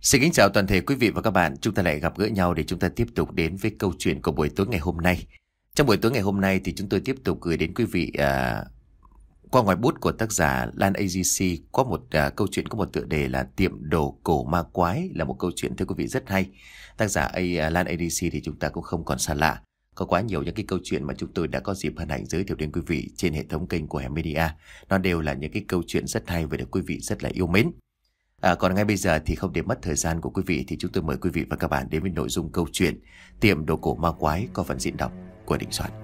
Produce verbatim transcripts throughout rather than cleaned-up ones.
Xin kính chào toàn thể quý vị và các bạn. Chúng ta lại gặp gỡ nhau để chúng ta tiếp tục đến với câu chuyện của buổi tối ngày hôm nay. Trong buổi tối ngày hôm nay thì chúng tôi tiếp tục gửi đến quý vị à, qua ngòi bút của tác giả Lan a giê xê có một à, câu chuyện có một tựa đề là Tiệm đồ cổ ma quái, là một câu chuyện thưa quý vị rất hay. Tác giả A, Lan a giê xê thì chúng ta cũng không còn xa lạ. Có quá nhiều những cái câu chuyện mà chúng tôi đã có dịp hân hạnh giới thiệu đến quý vị trên hệ thống kênh của Hẻm Media. Nó đều là những cái câu chuyện rất hay và được quý vị rất là yêu mến. À, còn ngay bây giờ thì không để mất thời gian của quý vị thì chúng tôi mời quý vị và các bạn đến với nội dung câu chuyện Tiệm đồ cổ ma quái có phần diễn đọc của Đình Soạn.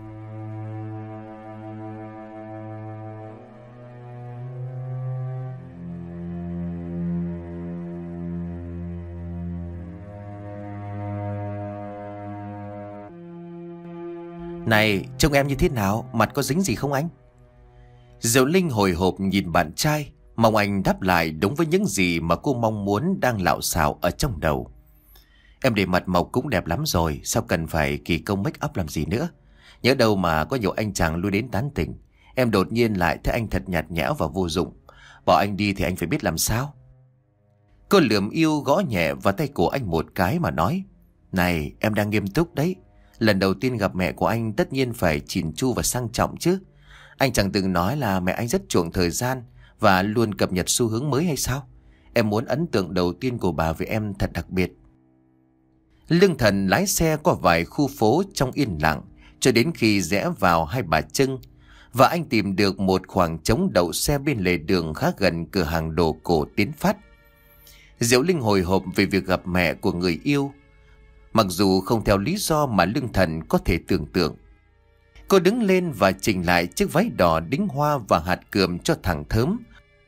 Này, trông em như thế nào? Mặt có dính gì không anh? Diệu Linh hồi hộp nhìn bạn trai, mong anh đáp lại đúng với những gì mà cô mong muốn đang lạo xạo ở trong đầu. Em để mặt mộc cũng đẹp lắm rồi, sao cần phải kỳ công make up làm gì nữa? Nhớ đâu mà có nhiều anh chàng lui đến tán tỉnh. Em đột nhiên lại thấy anh thật nhạt nhẽo và vô dụng. Bỏ anh đi thì anh phải biết làm sao. Cô lườm yêu gõ nhẹ vào tay của anh một cái mà nói: Này, em đang nghiêm túc đấy. Lần đầu tiên gặp mẹ của anh tất nhiên phải chỉn chu và sang trọng chứ. Anh chẳng từng nói là mẹ anh rất chuộng thời gian và luôn cập nhật xu hướng mới hay sao? Em muốn ấn tượng đầu tiên của bà với em thật đặc biệt. Lương Thần lái xe qua vài khu phố trong yên lặng cho đến khi rẽ vào Hai Bà Trưng, và anh tìm được một khoảng trống đậu xe bên lề đường khá gần cửa hàng đồ cổ Tiến Phát. Diệu Linh hồi hộp về việc gặp mẹ của người yêu, mặc dù không theo lý do mà Lương Thần có thể tưởng tượng. Cô đứng lên và chỉnh lại chiếc váy đỏ đính hoa và hạt cườm cho thẳng thớm,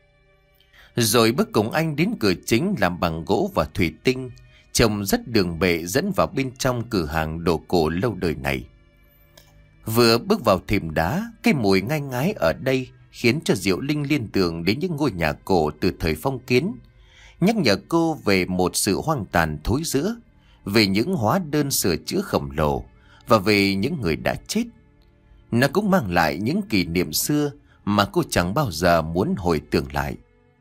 rồi bước cùng anh đến cửa chính làm bằng gỗ và thủy tinh, trông rất đường bệ dẫn vào bên trong cửa hàng đồ cổ lâu đời này. Vừa bước vào thềm đá, cái mùi ngai ngái ở đây khiến cho Diệu Linh liên tưởng đến những ngôi nhà cổ từ thời phong kiến, nhắc nhở cô về một sự hoang tàn thối rữa, về những hóa đơn sửa chữa khổng lồ và về những người đã chết. Nó cũng mang lại những kỷ niệm xưa mà cô chẳng bao giờ muốn hồi tưởng lại.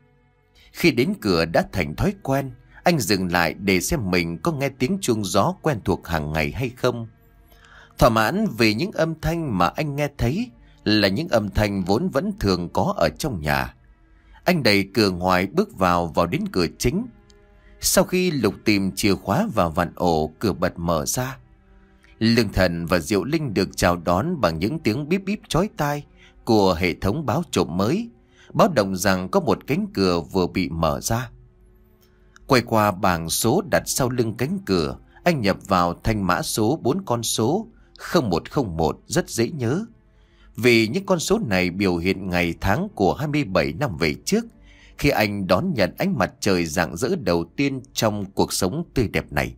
Khi đến cửa đã thành thói quen, anh dừng lại để xem mình có nghe tiếng chuông gió quen thuộc hàng ngày hay không. Thỏa mãn vì những âm thanh mà anh nghe thấy là những âm thanh vốn vẫn thường có ở trong nhà, anh đẩy cửa ngoài bước vào vào đến cửa chính. Sau khi lục tìm chìa khóa vào vặn ổ, cửa bật mở ra. Lương Thần và Diệu Linh được chào đón bằng những tiếng bíp bíp chói tai của hệ thống báo trộm mới, báo động rằng có một cánh cửa vừa bị mở ra. Quay qua bảng số đặt sau lưng cánh cửa, anh nhập vào thanh mã số bốn con số không một không một rất dễ nhớ, vì những con số này biểu hiện ngày tháng của hai mươi bảy năm về trước, khi anh đón nhận ánh mặt trời rạng rỡ đầu tiên trong cuộc sống tươi đẹp này.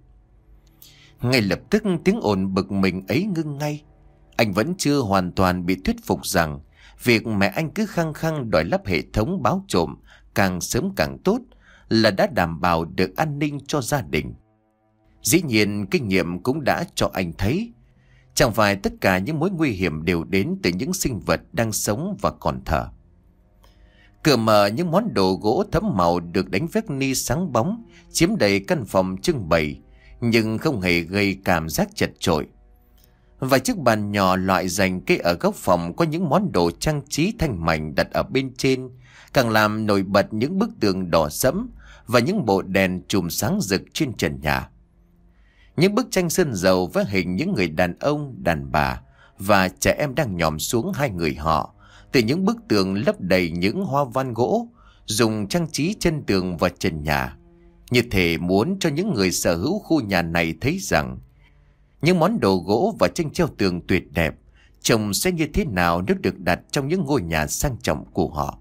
Ngay lập tức tiếng ồn bực mình ấy ngưng ngay. Anh vẫn chưa hoàn toàn bị thuyết phục rằng việc mẹ anh cứ khăng khăng đòi lắp hệ thống báo trộm càng sớm càng tốt là đã đảm bảo được an ninh cho gia đình. Dĩ nhiên kinh nghiệm cũng đã cho anh thấy chẳng phải tất cả những mối nguy hiểm đều đến từ những sinh vật đang sống và còn thở. Cửa mở, những món đồ gỗ thẫm màu được đánh vét ni sáng bóng chiếm đầy căn phòng trưng bày, nhưng không hề gây cảm giác chật chội. Vài chiếc bàn nhỏ loại dành kê ở góc phòng có những món đồ trang trí thanh mảnh đặt ở bên trên, càng làm nổi bật những bức tường đỏ sẫm và những bộ đèn chùm sáng rực trên trần nhà. Những bức tranh sơn dầu với hình những người đàn ông, đàn bà và trẻ em đang nhòm xuống hai người họ từ những bức tường lấp đầy những hoa văn gỗ dùng trang trí chân tường và trần nhà, như thể muốn cho những người sở hữu khu nhà này thấy rằng những món đồ gỗ và tranh treo tường tuyệt đẹp trông sẽ như thế nào nếu được đặt trong những ngôi nhà sang trọng của họ.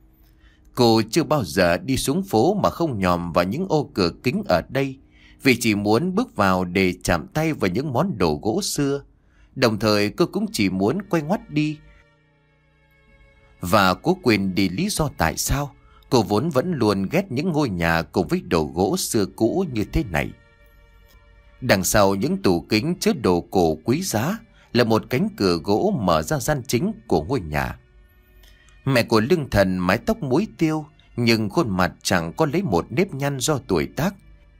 Cô chưa bao giờ đi xuống phố mà không nhòm vào những ô cửa kính ở đây, vì chỉ muốn bước vào để chạm tay vào những món đồ gỗ xưa. Đồng thời cô cũng chỉ muốn quay ngoắt đi và cố quên đi lý do tại sao cô vốn vẫn luôn ghét những ngôi nhà cùng với đồ gỗ xưa cũ như thế này. Đằng sau những tủ kính chứa đồ cổ quý giá là một cánh cửa gỗ mở ra gian chính của ngôi nhà. Mẹ của Lương Thần mái tóc muối tiêu, nhưng khuôn mặt chẳng có lấy một nếp nhăn do tuổi tác.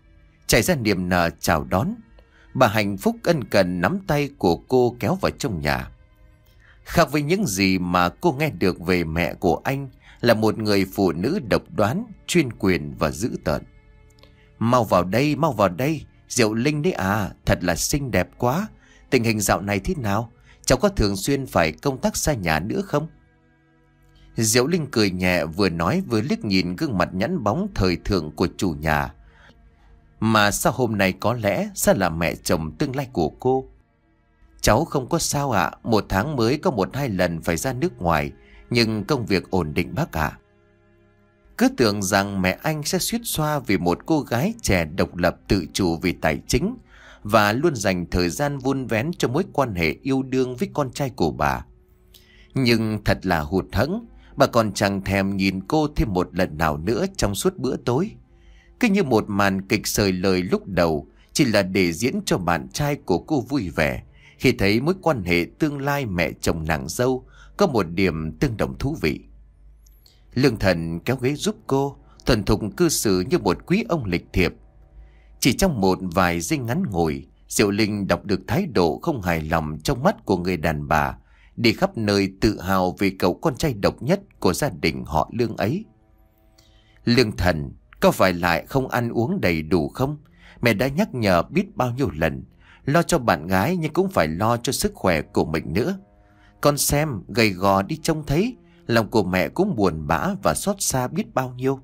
chạy ra niềm nở chào đón. Bà hạnh phúc ân cần nắm tay của cô kéo vào trong nhà. Khác với những gì mà cô nghe được về mẹ của anh, là một người phụ nữ độc đoán, chuyên quyền và dữ tợn. Mau vào đây, mau vào đây, Diệu Linh đấy à, thật là xinh đẹp quá. Tình hình dạo này thế nào? Cháu có thường xuyên phải công tác xa nhà nữa không? Diệu Linh cười nhẹ, vừa nói vừa liếc nhìn gương mặt nhẵn bóng thời thượng của chủ nhà. Mà sao hôm nay có lẽ sẽ là mẹ chồng tương lai của cô? Cháu không có sao ạ, một tháng mới có một hai lần phải ra nước ngoài, nhưng công việc ổn định bác ạ. Cứ tưởng rằng mẹ anh sẽ suýt xoa vì một cô gái trẻ độc lập tự chủ về tài chính và luôn dành thời gian vun vén cho mối quan hệ yêu đương với con trai của bà. Nhưng thật là hụt hẫng, bà còn chẳng thèm nhìn cô thêm một lần nào nữa trong suốt bữa tối. Cứ như một màn kịch sời lời lúc đầu chỉ là để diễn cho bạn trai của cô vui vẻ khi thấy mối quan hệ tương lai mẹ chồng nàng dâu có một điểm tương đồng thú vị. Lương Thần kéo ghế giúp cô, thuần thục cư xử như một quý ông lịch thiệp. Chỉ trong một vài giây ngắn ngủi, Diệu Linh đọc được thái độ không hài lòng trong mắt của người đàn bà, đi khắp nơi tự hào về cậu con trai độc nhất của gia đình họ Lương ấy. Lương Thần, có phải lại không ăn uống đầy đủ không? Mẹ đã nhắc nhở biết bao nhiêu lần, lo cho bạn gái nhưng cũng phải lo cho sức khỏe của mình nữa. Con xem, gầy gò đi trông thấy, lòng của mẹ cũng buồn bã và xót xa biết bao nhiêu.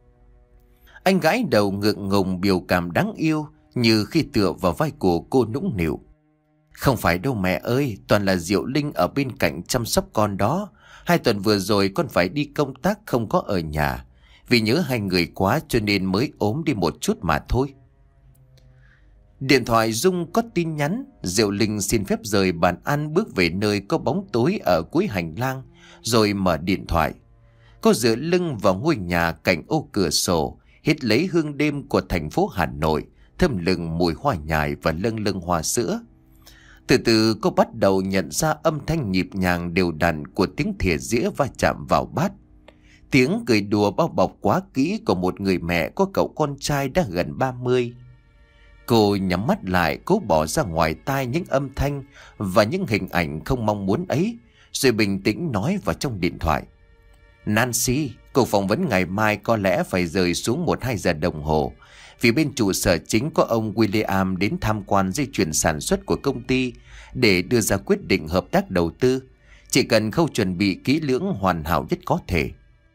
Anh gãi đầu ngượng ngùng, biểu cảm đáng yêu như khi tựa vào vai của cô nũng nịu. Không phải đâu mẹ ơi, toàn là Diệu Linh ở bên cạnh chăm sóc con đó. Hai tuần vừa rồi con phải đi công tác không có ở nhà, vì nhớ hai người quá cho nên mới ốm đi một chút mà thôi. Điện thoại rung có tin nhắn. Diệu Linh xin phép rời bàn ăn, bước về nơi có bóng tối ở cuối hành lang, rồi mở điện thoại. Cô dựa lưng vào ngôi nhà cạnh ô cửa sổ, hít lấy hương đêm của thành phố Hà Nội, thơm lừng mùi hoa nhài và lâng lâng hoa sữa. Từ từ cô bắt đầu nhận ra âm thanh nhịp nhàng đều đặn của tiếng thìa dĩa va chạm vào bát. Tiếng cười đùa bao bọc quá kỹ của một người mẹ có cậu con trai đã gần ba mươi. Cô nhắm mắt lại, cố bỏ ra ngoài tai những âm thanh và những hình ảnh không mong muốn ấy, rồi bình tĩnh nói vào trong điện thoại. Nancy, cuộc phỏng vấn ngày mai có lẽ phải rời xuống một hai giờ đồng hồ, vì bên trụ sở chính có ông William đến tham quan dây chuyền sản xuất của công ty để đưa ra quyết định hợp tác đầu tư. Chỉ cần khâu chuẩn bị kỹ lưỡng hoàn hảo nhất có thể.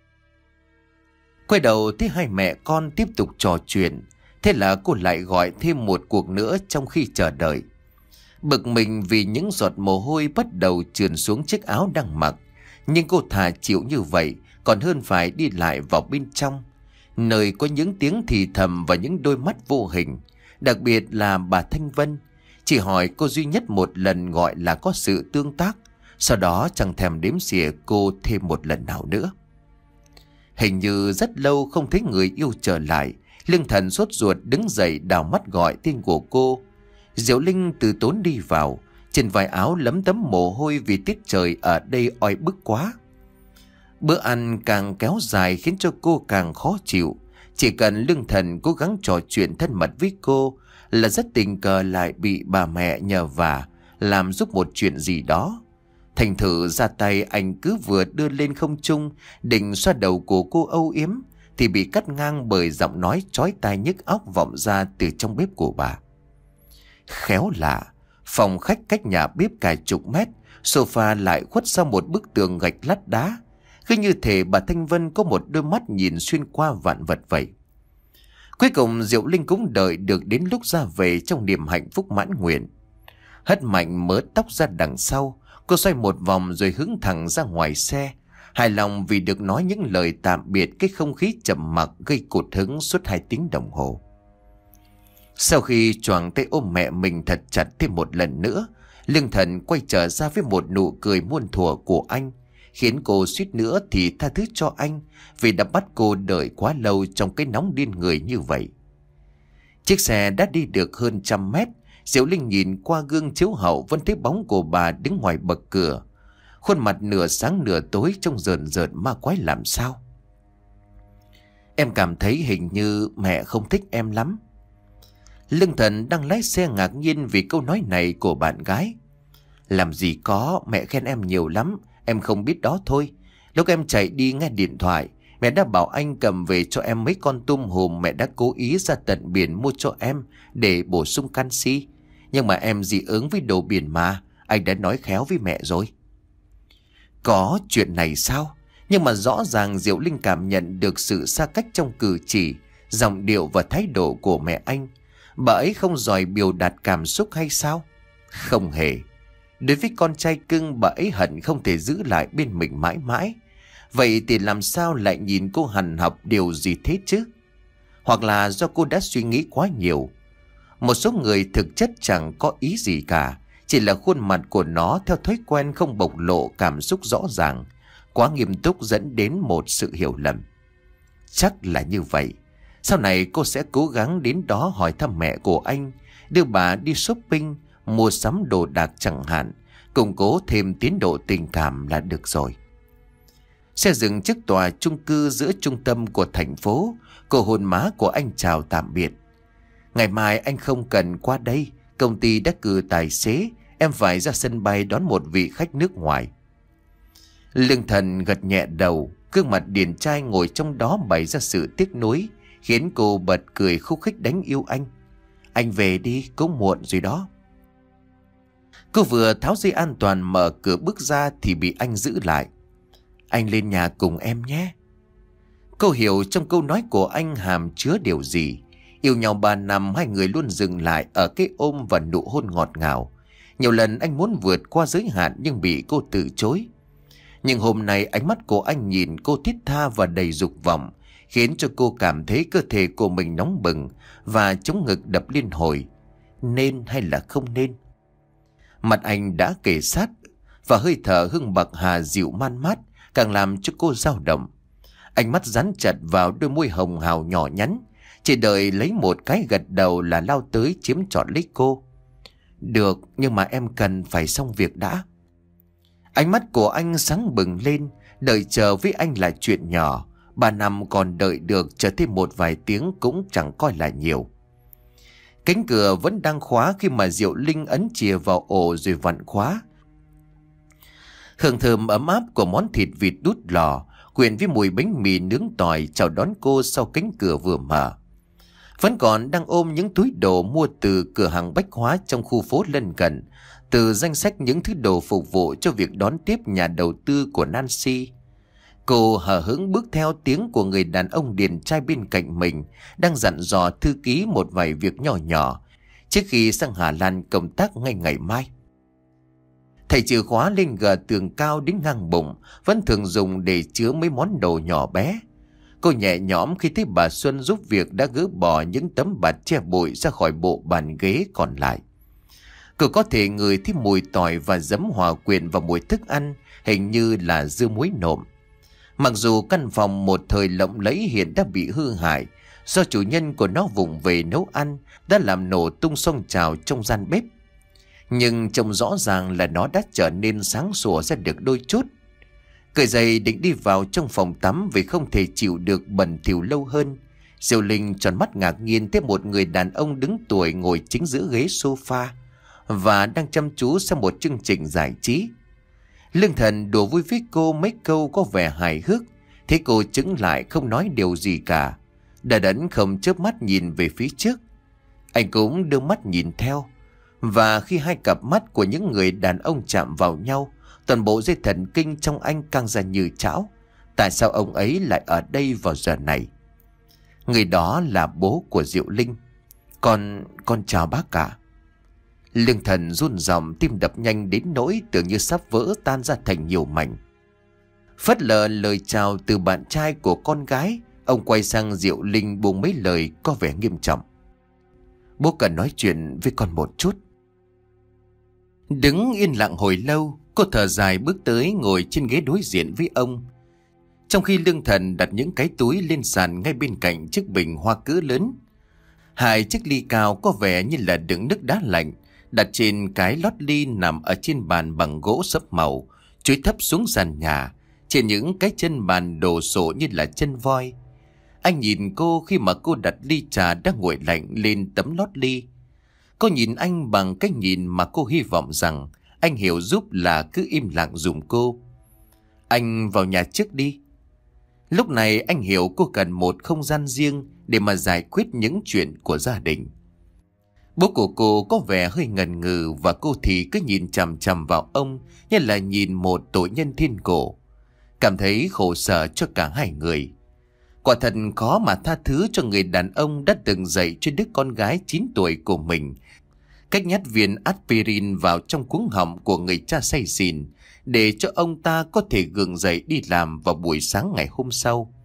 Quay đầu thấy hai mẹ con tiếp tục trò chuyện, thế là cô lại gọi thêm một cuộc nữa trong khi chờ đợi. Bực mình vì những giọt mồ hôi bắt đầu trườn xuống chiếc áo đang mặc, nhưng cô thà chịu như vậy còn hơn phải đi lại vào bên trong, nơi có những tiếng thì thầm và những đôi mắt vô hình. Đặc biệt là bà Thanh Vân, chỉ hỏi cô duy nhất một lần gọi là có sự tương tác, sau đó chẳng thèm đếm xỉa cô thêm một lần nào nữa. Hình như rất lâu không thấy người yêu trở lại, Lương Thần sốt ruột đứng dậy đảo mắt gọi tên của cô. Diệu Linh từ tốn đi vào, trên vai áo lấm tấm mồ hôi vì tiết trời ở đây oi bức quá. Bữa ăn càng kéo dài khiến cho cô càng khó chịu. Chỉ cần Lương Thần cố gắng trò chuyện thân mật với cô là rất tình cờ lại bị bà mẹ nhờ vả làm giúp một chuyện gì đó. Thành thử ra tay anh cứ vừa đưa lên không trung định xoa đầu của cô âu yếm thì bị cắt ngang bởi giọng nói chói tai nhức óc vọng ra từ trong bếp của bà. Khéo lạ, phòng khách cách nhà bếp cả chục mét, sofa lại khuất sau một bức tường gạch lát đá, cứ như thể bà Thanh Vân có một đôi mắt nhìn xuyên qua vạn vật vậy. Cuối cùng Diệu Linh cũng đợi được đến lúc ra về trong niềm hạnh phúc mãn nguyện. Hất mạnh mớ tóc ra đằng sau, cô xoay một vòng rồi hướng thẳng ra ngoài xe, hài lòng vì được nói những lời tạm biệt cái không khí trầm mặc gây cụt hứng suốt hai tiếng đồng hồ. Sau khi choàng tay ôm mẹ mình thật chặt thêm một lần nữa, Lương Thần quay trở ra với một nụ cười muôn thuở của anh, khiến cô suýt nữa thì tha thứ cho anh vì đã bắt cô đợi quá lâu trong cái nóng điên người như vậy. Chiếc xe đã đi được hơn trăm mét. Diệu Linh nhìn qua gương chiếu hậu vẫn thấy bóng của bà đứng ngoài bậc cửa, khuôn mặt nửa sáng nửa tối trông rờn rợn ma quái làm sao. Em cảm thấy hình như mẹ không thích em lắm. Lương Thần đang lái xe ngạc nhiên vì câu nói này của bạn gái. Làm gì có, mẹ khen em nhiều lắm, em không biết đó thôi. Lúc em chạy đi nghe điện thoại, mẹ đã bảo anh cầm về cho em mấy con tôm hùm mẹ đã cố ý ra tận biển mua cho em để bổ sung canxi. Nhưng mà em dị ứng với đồ biển mà, anh đã nói khéo với mẹ rồi. Có chuyện này sao? Nhưng mà rõ ràng Diệu Linh cảm nhận được sự xa cách trong cử chỉ, giọng điệu và thái độ của mẹ anh. Bà ấy không giỏi biểu đạt cảm xúc hay sao? Không hề. Đối với con trai cưng, bà ấy hận không thể giữ lại bên mình mãi mãi. Vậy thì làm sao lại nhìn cô hằn học điều gì thế chứ? Hoặc là do cô đã suy nghĩ quá nhiều. Một số người thực chất chẳng có ý gì cả, chỉ là khuôn mặt của nó theo thói quen không bộc lộ cảm xúc rõ ràng, quá nghiêm túc dẫn đến một sự hiểu lầm. Chắc là như vậy. Sau này cô sẽ cố gắng đến đó hỏi thăm mẹ của anh, đưa bà đi shopping, mua sắm đồ đạc chẳng hạn, củng cố thêm tiến độ tình cảm là được rồi. Xe dừng trước tòa chung cư giữa trung tâm của thành phố. Cô hôn má của anh chào tạm biệt. Ngày mai anh không cần qua đây, công ty đã cử tài xế, em phải ra sân bay đón một vị khách nước ngoài. Lương Thần gật nhẹ đầu, gương mặt điển trai ngồi trong đó bày ra sự tiếc nuối, khiến cô bật cười khúc khích đánh yêu anh. Anh về đi, cũng muộn rồi đó. Cô vừa tháo dây an toàn mở cửa bước ra thì bị anh giữ lại. Anh lên nhà cùng em nhé. Cô hiểu trong câu nói của anh hàm chứa điều gì. Yêu nhau ba năm, hai người luôn dừng lại ở cái ôm và nụ hôn ngọt ngào. Nhiều lần anh muốn vượt qua giới hạn nhưng bị cô từ chối. Nhưng hôm nay ánh mắt của anh nhìn cô thiết tha và đầy dục vọng, khiến cho cô cảm thấy cơ thể của mình nóng bừng và chống ngực đập liên hồi. Nên hay là không nên? Mặt anh đã kề sát và hơi thở hương bạc hà dịu man mát càng làm cho cô dao động. Ánh mắt dán chặt vào đôi môi hồng hào nhỏ nhắn, chỉ đợi lấy một cái gật đầu là lao tới chiếm trọn lấy cô. Được, nhưng mà em cần phải xong việc đã. Ánh mắt của anh sáng bừng lên. Đợi chờ với anh là chuyện nhỏ. Ba năm còn đợi được, chờ thêm một vài tiếng cũng chẳng coi là nhiều. Cánh cửa vẫn đang khóa khi mà Diệu Linh ấn chìa vào ổ rồi vặn khóa. Hương thơm ấm áp của món thịt vịt đút lò quyện với mùi bánh mì nướng tỏi chào đón cô sau cánh cửa vừa mở. Vẫn còn đang ôm những túi đồ mua từ cửa hàng bách hóa trong khu phố lân cận, từ danh sách những thứ đồ phục vụ cho việc đón tiếp nhà đầu tư của Nancy. Cô hờ hững bước theo tiếng của người đàn ông điển trai bên cạnh mình, đang dặn dò thư ký một vài việc nhỏ nhỏ trước khi sang Hà Lan công tác ngay ngày mai. Thầy chìa khóa lên gờ tường cao đến ngang bụng, vẫn thường dùng để chứa mấy món đồ nhỏ bé. Cô nhẹ nhõm khi thấy bà Xuân giúp việc đã gỡ bỏ những tấm bạt che bụi ra khỏi bộ bàn ghế còn lại. Cô có thể ngửi thấy mùi tỏi và giấm hòa quyện vào mùi thức ăn, hình như là dưa muối nộm. Mặc dù căn phòng một thời lộng lẫy hiện đã bị hư hại do chủ nhân của nó vụng về nấu ăn đã làm nổ tung xông trào trong gian bếp, nhưng trông rõ ràng là nó đã trở nên sáng sủa ra được đôi chút. Cởi giày định đi vào trong phòng tắm vì không thể chịu được bẩn thỉu lâu hơn. Diệu Linh tròn mắt ngạc nhiên thấy một người đàn ông đứng tuổi ngồi chính giữa ghế sofa và đang chăm chú xem một chương trình giải trí. Lương Thần đùa vui với cô mấy câu có vẻ hài hước, thế cô chững lại không nói điều gì cả, đờ đẫn không chớp mắt nhìn về phía trước. Anh cũng đưa mắt nhìn theo, và khi hai cặp mắt của những người đàn ông chạm vào nhau, toàn bộ dây thần kinh trong anh căng ra như chảo. Tại sao ông ấy lại ở đây vào giờ này? Người đó là bố của Diệu Linh. Con, con chào bác cả. Lương Thần run ròng, tim đập nhanh đến nỗi tưởng như sắp vỡ tan ra thành nhiều mảnh. Phớt lờ lời chào từ bạn trai của con gái, ông quay sang Diệu Linh buông mấy lời có vẻ nghiêm trọng. Bố cần nói chuyện với con một chút. Đứng yên lặng hồi lâu, cô thở dài bước tới ngồi trên ghế đối diện với ông. Trong khi Lương Thần đặt những cái túi lên sàn ngay bên cạnh chiếc bình hoa cỡ lớn. Hai chiếc ly cao có vẻ như là đựng nước đá lạnh đặt trên cái lót ly nằm ở trên bàn bằng gỗ sẫm màu, chuối thấp xuống sàn nhà. Trên những cái chân bàn đồ sộ như là chân voi. Anh nhìn cô khi mà cô đặt ly trà đã nguội lạnh lên tấm lót ly. Cô nhìn anh bằng cái nhìn mà cô hy vọng rằng anh hiểu giúp là cứ im lặng giùm cô. Anh vào nhà trước đi. Lúc này anh hiểu cô cần một không gian riêng để mà giải quyết những chuyện của gia đình. Bố của cô có vẻ hơi ngần ngừ và cô thì cứ nhìn chằm chằm vào ông như là nhìn một tội nhân thiên cổ. Cảm thấy khổ sở cho cả hai người. Quả thật khó mà tha thứ cho người đàn ông đã từng dạy cho đứa con gái chín tuổi của mình cách nhét viên aspirin vào trong cuống họng của người cha say xỉn để cho ông ta có thể gượng dậy đi làm vào buổi sáng ngày hôm sau.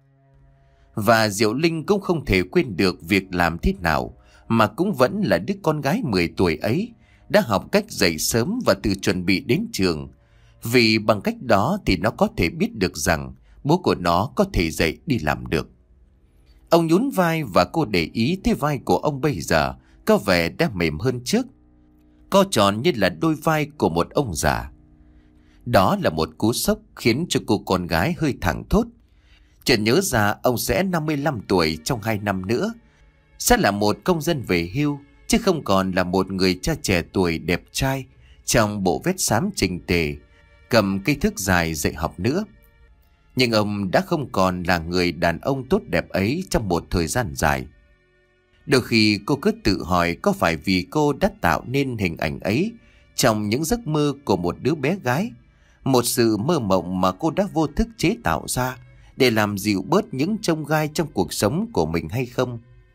Và Diệu Linh cũng không thể quên được việc làm thế nào mà cũng vẫn là đứa con gái mười tuổi ấy đã học cách dậy sớm và tự chuẩn bị đến trường. Vì bằng cách đó thì nó có thể biết được rằng bố của nó có thể dậy đi làm được. Ông nhún vai và cô để ý thấy vai của ông bây giờ có vẻ đã mềm hơn trước. Co tròn như là đôi vai của một ông già. Đó là một cú sốc khiến cho cô con gái hơi thẳng thốt. Chợt nhớ ra ông sẽ năm mươi lăm tuổi trong hai năm nữa. Sẽ là một công dân về hưu, chứ không còn là một người cha trẻ tuổi đẹp trai trong bộ vest xám chỉnh tề, cầm cây thước dài dạy học nữa. Nhưng ông đã không còn là người đàn ông tốt đẹp ấy trong một thời gian dài. Đôi khi cô cứ tự hỏi có phải vì cô đã tạo nên hình ảnh ấy trong những giấc mơ của một đứa bé gái, một sự mơ mộng mà cô đã vô thức chế tạo ra để làm dịu bớt những chông gai trong cuộc sống của mình hay không?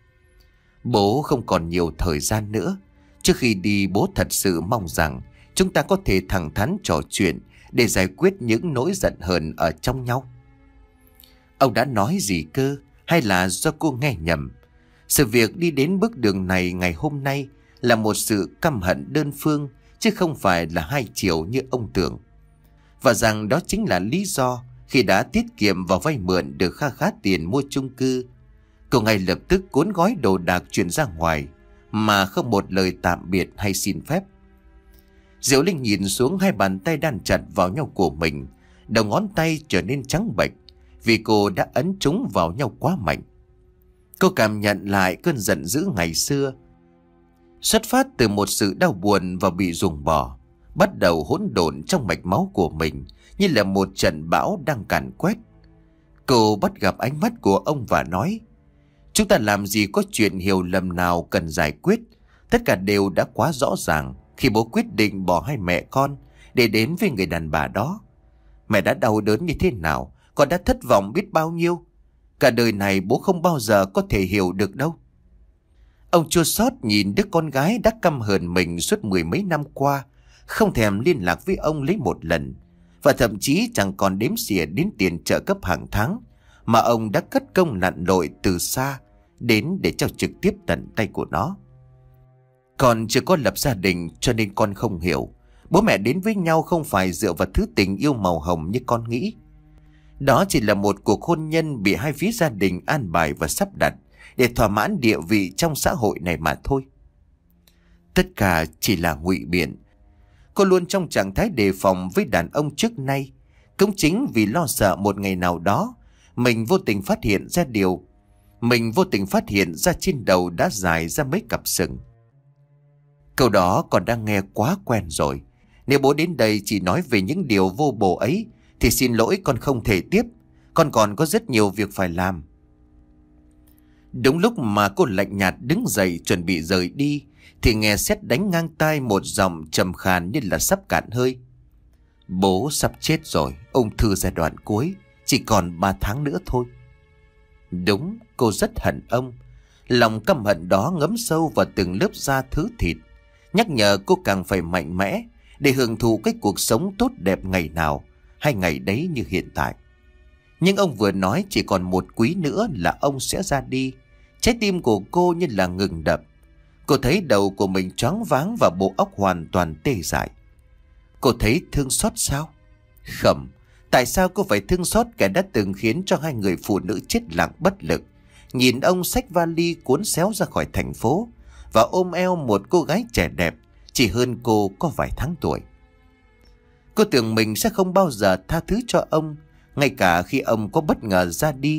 Bố không còn nhiều thời gian nữa. Trước khi đi, bố thật sự mong rằng chúng ta có thể thẳng thắn trò chuyện để giải quyết những nỗi giận hờn ở trong nhau. Ông đã nói gì cơ? Hay là do cô nghe nhầm? Sự việc đi đến bước đường này ngày hôm nay là một sự căm hận đơn phương, chứ không phải là hai chiều như ông tưởng. Và rằng đó chính là lý do khi đã tiết kiệm và vay mượn được kha khá tiền mua chung cư, cô ngay lập tức cuốn gói đồ đạc chuyển ra ngoài mà không một lời tạm biệt hay xin phép. Diệu Linh nhìn xuống hai bàn tay đan chặt vào nhau của mình, đầu ngón tay trở nên trắng bệch vì cô đã ấn chúng vào nhau quá mạnh. Cô cảm nhận lại cơn giận dữ ngày xưa, xuất phát từ một sự đau buồn và bị ruồng bỏ, bắt đầu hỗn độn trong mạch máu của mình như là một trận bão đang càn quét. Cô bắt gặp ánh mắt của ông và nói: chúng ta làm gì có chuyện hiểu lầm nào cần giải quyết. Tất cả đều đã quá rõ ràng khi bố quyết định bỏ hai mẹ con để đến với người đàn bà đó. Mẹ đã đau đớn như thế nào, con đã thất vọng biết bao nhiêu. Cả đời này bố không bao giờ có thể hiểu được đâu. Ông chua xót nhìn đứa con gái đã căm hờn mình suốt mười mấy năm qua, không thèm liên lạc với ông lấy một lần, và thậm chí chẳng còn đếm xỉa đến tiền trợ cấp hàng tháng mà ông đã cất công lặn lội từ xa đến để trao trực tiếp tận tay của nó. Con chưa có lập gia đình cho nên con không hiểu. Bố mẹ đến với nhau không phải dựa vào thứ tình yêu màu hồng như con nghĩ. Đó chỉ là một cuộc hôn nhân bị hai phía gia đình an bài và sắp đặt để thỏa mãn địa vị trong xã hội này mà thôi. Tất cả chỉ là ngụy biện. Cô luôn trong trạng thái đề phòng với đàn ông trước nay, cũng chính vì lo sợ một ngày nào đó mình vô tình phát hiện ra điều Mình vô tình phát hiện ra trên đầu đã dài ra mấy cặp sừng. Câu đó con đang nghe quá quen rồi. Nếu bố đến đây chỉ nói về những điều vô bổ ấy thì xin lỗi, con không thể tiếp. Con còn có rất nhiều việc phải làm. Đúng lúc mà cô lạnh nhạt đứng dậy chuẩn bị rời đi thì nghe sét đánh ngang tai một giọng trầm khàn như là sắp cạn hơi. Bố sắp chết rồi, ung thư giai đoạn cuối, chỉ còn ba tháng nữa thôi. Đúng, cô rất hận ông. Lòng căm hận đó ngấm sâu vào từng lớp da thứ thịt, nhắc nhở cô càng phải mạnh mẽ để hưởng thụ cái cuộc sống tốt đẹp ngày nào hay ngày đấy như hiện tại. Nhưng ông vừa nói chỉ còn một quý nữa là ông sẽ ra đi. Trái tim của cô như là ngừng đập. Cô thấy đầu của mình choáng váng và bộ óc hoàn toàn tê dại. Cô thấy thương xót sao? Khẩm, tại sao cô phải thương xót kẻ đã từng khiến cho hai người phụ nữ chết lặng bất lực, nhìn ông xách vali cuốn xéo ra khỏi thành phố và ôm eo một cô gái trẻ đẹp chỉ hơn cô có vài tháng tuổi. Cô tưởng mình sẽ không bao giờ tha thứ cho ông, ngay cả khi ông có bất ngờ ra đi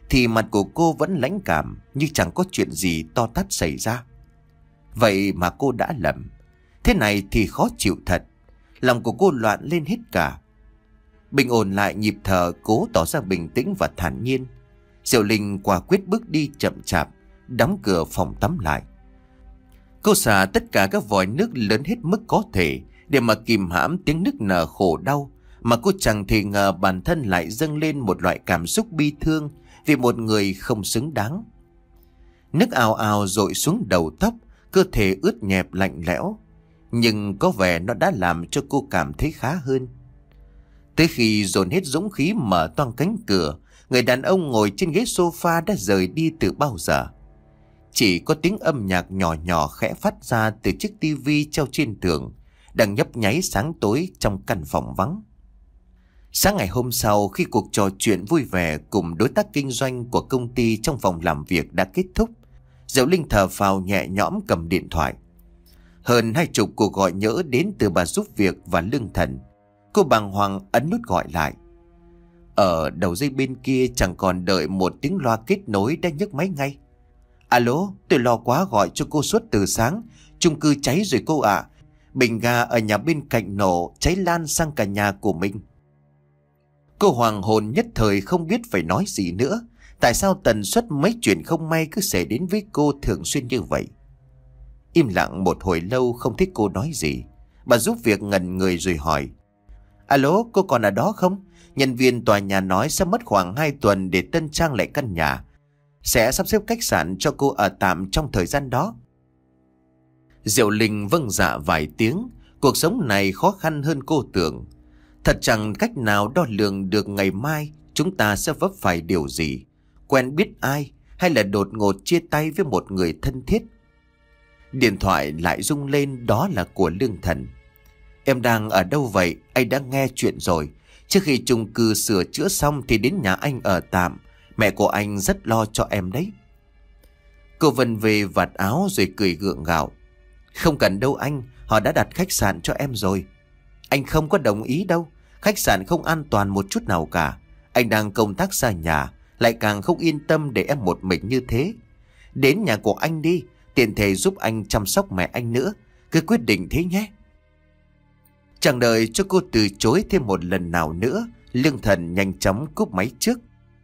thì mặt của cô vẫn lãnh cảm như chẳng có chuyện gì to tát xảy ra. Vậy mà cô đã lầm. Thế này thì khó chịu thật. Lòng của cô loạn lên hết cả. Bình ổn lại nhịp thở, cố tỏ ra bình tĩnh và thản nhiên, Diệu Linh quả quyết bước đi chậm chạp, đóng cửa phòng tắm lại. Cô xả tất cả các vòi nước lớn hết mức có thể để mà kìm hãm tiếng nức nở khổ đau, mà cô chẳng thể ngờ bản thân lại dâng lên một loại cảm xúc bi thương vì một người không xứng đáng. Nước ào ào dội xuống đầu tóc, cơ thể ướt nhẹp lạnh lẽo, nhưng có vẻ nó đã làm cho cô cảm thấy khá hơn. Tới khi dồn hết dũng khí mở toang cánh cửa, người đàn ông ngồi trên ghế sofa đã rời đi từ bao giờ. Chỉ có tiếng âm nhạc nhỏ nhỏ khẽ phát ra từ chiếc tivi treo trên tường, đang nhấp nháy sáng tối trong căn phòng vắng. Sáng ngày hôm sau, khi cuộc trò chuyện vui vẻ cùng đối tác kinh doanh của công ty trong phòng làm việc đã kết thúc, Diệu Linh thở phào nhẹ nhõm cầm điện thoại. Hơn hai chục cuộc gọi nhỡ đến từ bà giúp việc và Lương Thần. Cô bàng hoàng ấn nút gọi lại. Ở đầu dây bên kia chẳng còn đợi một tiếng loa kết nối đã nhấc máy ngay. Alo, tôi lo quá gọi cho cô suốt từ sáng. Chung cư cháy rồi cô ạ. Bình ga ở nhà bên cạnh nổ, cháy lan sang cả nhà của mình. Cô hoàng hồn nhất thời không biết phải nói gì nữa. Tại sao tần suất mấy chuyện không may cứ xảy đến với cô thường xuyên như vậy? Im lặng một hồi lâu không thấy cô nói gì. Bà giúp việc ngẩn người rồi hỏi. Alo, cô còn ở đó không? Nhân viên tòa nhà nói sẽ mất khoảng hai tuần để tân trang lại căn nhà. Sẽ sắp xếp khách sạn cho cô ở tạm trong thời gian đó. Diệu Linh vâng dạ vài tiếng. Cuộc sống này khó khăn hơn cô tưởng. Thật chẳng cách nào đo lường được ngày mai chúng ta sẽ vấp phải điều gì. Quen biết ai hay là đột ngột chia tay với một người thân thiết. Điện thoại lại rung lên, đó là của Lương Thần. Em đang ở đâu vậy? Anh đã nghe chuyện rồi. Trước khi chung cư sửa chữa xong thì đến nhà anh ở tạm. Mẹ của anh rất lo cho em đấy. Cô vần về vạt áo rồi cười gượng gạo. Không cần đâu anh, họ đã đặt khách sạn cho em rồi. Anh không có đồng ý đâu. Khách sạn không an toàn một chút nào cả. Anh đang công tác xa nhà, lại càng không yên tâm để em một mình như thế. Đến nhà của anh đi, tiện thể giúp anh chăm sóc mẹ anh nữa. Cứ quyết định thế nhé. Chẳng đợi cho cô từ chối thêm một lần nào nữa, Lương Thần nhanh chóng cúp máy trước.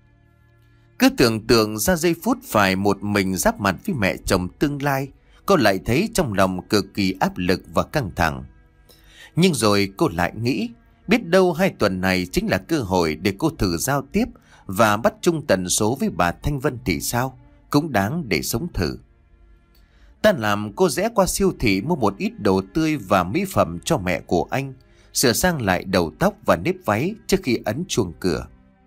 Cứ tưởng tượng ra giây phút phải một mình giáp mặt với mẹ chồng tương lai, cô lại thấy trong lòng cực kỳ áp lực và căng thẳng. Nhưng rồi cô lại nghĩ, biết đâu hai tuần này chính là cơ hội để cô thử giao tiếp và bắt chung tần số với bà Thanh Vân thì sao, cũng đáng để sống thử. Tan làm, cô rẽ qua siêu thị mua một ít đồ tươi và mỹ phẩm cho mẹ của anh, sửa sang lại đầu tóc và nếp váy trước khi ấn chuông cửa.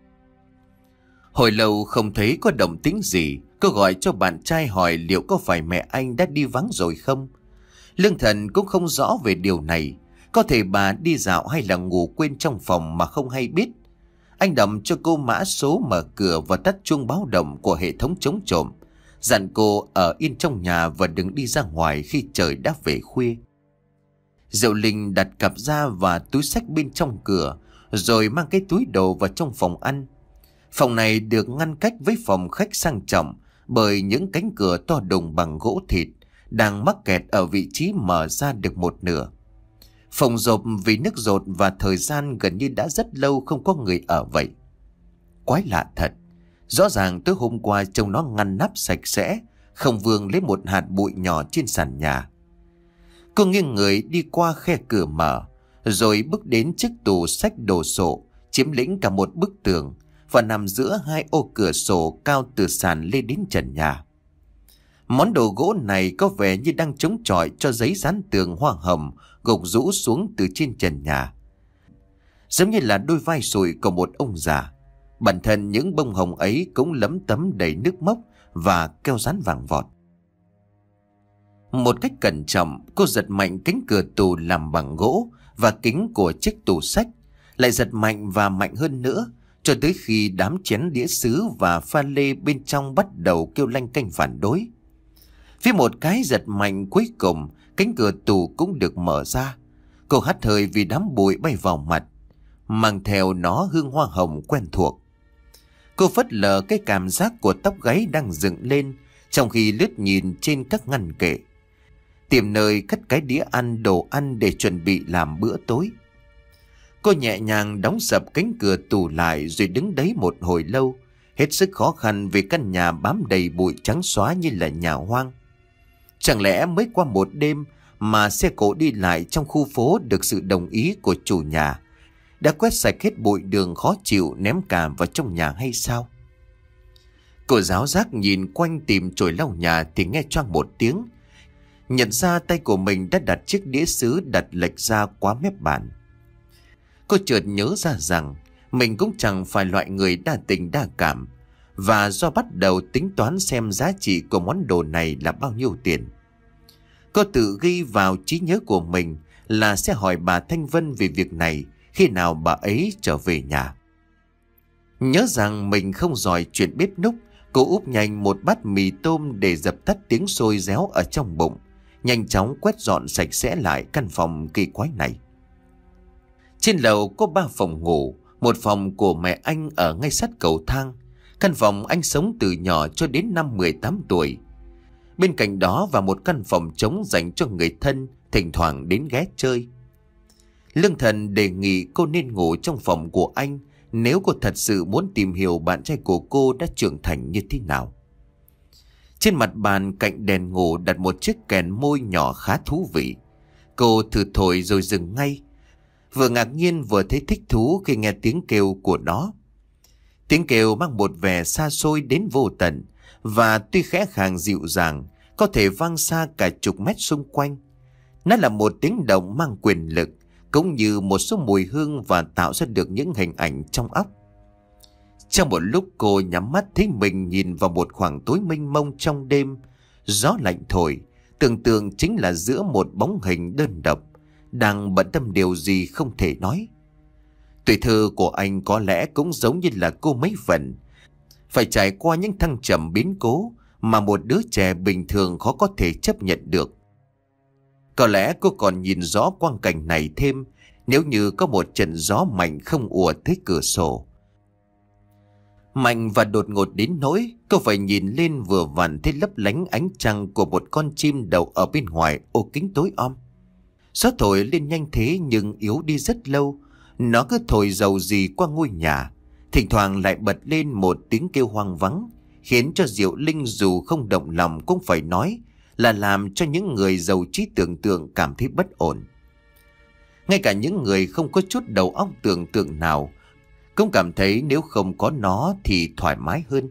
Hồi lâu không thấy có động tĩnh gì, cô gọi cho bạn trai hỏi liệu có phải mẹ anh đã đi vắng rồi không. Lương Thần cũng không rõ về điều này, có thể bà đi dạo hay là ngủ quên trong phòng mà không hay biết. Anh đậm cho cô mã số mở cửa và tắt chuông báo động của hệ thống chống trộm, dặn cô ở yên trong nhà và đừng đi ra ngoài khi trời đã về khuya. Diệu Linh đặt cặp da và túi xách bên trong cửa, rồi mang cái túi đồ vào trong phòng ăn. Phòng này được ngăn cách với phòng khách sang trọng bởi những cánh cửa to đùng bằng gỗ thịt, đang mắc kẹt ở vị trí mở ra được một nửa. Phòng rộp vì nước dột và thời gian gần như đã rất lâu không có người ở vậy. Quái lạ thật. Rõ ràng tối hôm qua trông nó ngăn nắp sạch sẽ, không vương lấy một hạt bụi nhỏ trên sàn nhà. Cô nghiêng người đi qua khe cửa mở, rồi bước đến chiếc tủ sách đồ sộ, chiếm lĩnh cả một bức tường và nằm giữa hai ô cửa sổ cao từ sàn lên đến trần nhà. Món đồ gỗ này có vẻ như đang chống chọi cho giấy dán tường hoa hồng gục rũ xuống từ trên trần nhà. Giống như là đôi vai sụi của một ông già. Bản thân những bông hồng ấy cũng lấm tấm đầy nước mốc và keo dán vàng vọt. Một cách cẩn trọng, cô giật mạnh cánh cửa tủ làm bằng gỗ và kính của chiếc tủ sách, lại giật mạnh và mạnh hơn nữa, cho tới khi đám chén đĩa sứ và pha lê bên trong bắt đầu kêu lanh canh phản đối. Với một cái giật mạnh cuối cùng, cánh cửa tủ cũng được mở ra. Cô hắt hơi vì đám bụi bay vào mặt, mang theo nó hương hoa hồng quen thuộc. Cô phớt lờ cái cảm giác của tóc gáy đang dựng lên, trong khi lướt nhìn trên các ngăn kệ, tìm nơi cất cái đĩa ăn đồ ăn để chuẩn bị làm bữa tối. Cô nhẹ nhàng đóng sập cánh cửa tủ lại rồi đứng đấy một hồi lâu, hết sức khó khăn vì căn nhà bám đầy bụi trắng xóa như là nhà hoang. Chẳng lẽ mới qua một đêm mà xe cộ đi lại trong khu phố được sự đồng ý của chủ nhà đã quét sạch hết bụi đường khó chịu ném cả vào trong nhà hay sao? Cô giáo giác nhìn quanh tìm chổi lau nhà thì nghe choang một tiếng, nhận ra tay của mình đã đặt chiếc đĩa sứ đặt lệch ra quá mép bàn. Cô chợt nhớ ra rằng mình cũng chẳng phải loại người đa tình đa cảm, và do bắt đầu tính toán xem giá trị của món đồ này là bao nhiêu tiền. Cô tự ghi vào trí nhớ của mình là sẽ hỏi bà Thanh Vân về việc này khi nào bà ấy trở về nhà. Nhớ rằng mình không giỏi chuyện bếp núc, cô úp nhanh một bát mì tôm để dập tắt tiếng sôi réo ở trong bụng, nhanh chóng quét dọn sạch sẽ lại căn phòng kỳ quái này. Trên lầu có ba phòng ngủ, một phòng của mẹ anh ở ngay sát cầu thang. Căn phòng anh sống từ nhỏ cho đến năm mười tám tuổi. Bên cạnh đó và một căn phòng trống dành cho người thân thỉnh thoảng đến ghé chơi. Lương Thần đề nghị cô nên ngủ trong phòng của anh nếu cô thật sự muốn tìm hiểu bạn trai của cô đã trưởng thành như thế nào. Trên mặt bàn cạnh đèn ngủ đặt một chiếc kèn môi nhỏ khá thú vị. Cô thử thổi rồi dừng ngay, vừa ngạc nhiên vừa thấy thích thú khi nghe tiếng kêu của nó. Tiếng kêu mang một vẻ xa xôi đến vô tận, và tuy khẽ khàng dịu dàng, có thể vang xa cả chục mét xung quanh. Nó là một tiếng động mang quyền lực, cũng như một số mùi hương, và tạo ra được những hình ảnh trong óc. Trong một lúc cô nhắm mắt thấy mình nhìn vào một khoảng tối mênh mông trong đêm, gió lạnh thổi, tưởng tượng chính là giữa một bóng hình đơn độc, đang bận tâm điều gì không thể nói. Tuổi thơ của anh có lẽ cũng giống như là cô mấy phần, phải trải qua những thăng trầm biến cố mà một đứa trẻ bình thường khó có thể chấp nhận được. Có lẽ cô còn nhìn rõ quang cảnh này thêm nếu như có một trận gió mạnh không ùa tới cửa sổ. Mạnh và đột ngột đến nỗi cô phải nhìn lên vừa vặn thấy lấp lánh ánh trăng của một con chim đậu ở bên ngoài ô kính tối om. Gió thổi lên nhanh thế nhưng yếu đi rất lâu. Nó cứ thổi dầu gì qua ngôi nhà, thỉnh thoảng lại bật lên một tiếng kêu hoang vắng, khiến cho Diệu Linh dù không động lòng cũng phải nói là làm cho những người giàu trí tưởng tượng cảm thấy bất ổn. Ngay cả những người không có chút đầu óc tưởng tượng nào cũng cảm thấy nếu không có nó thì thoải mái hơn.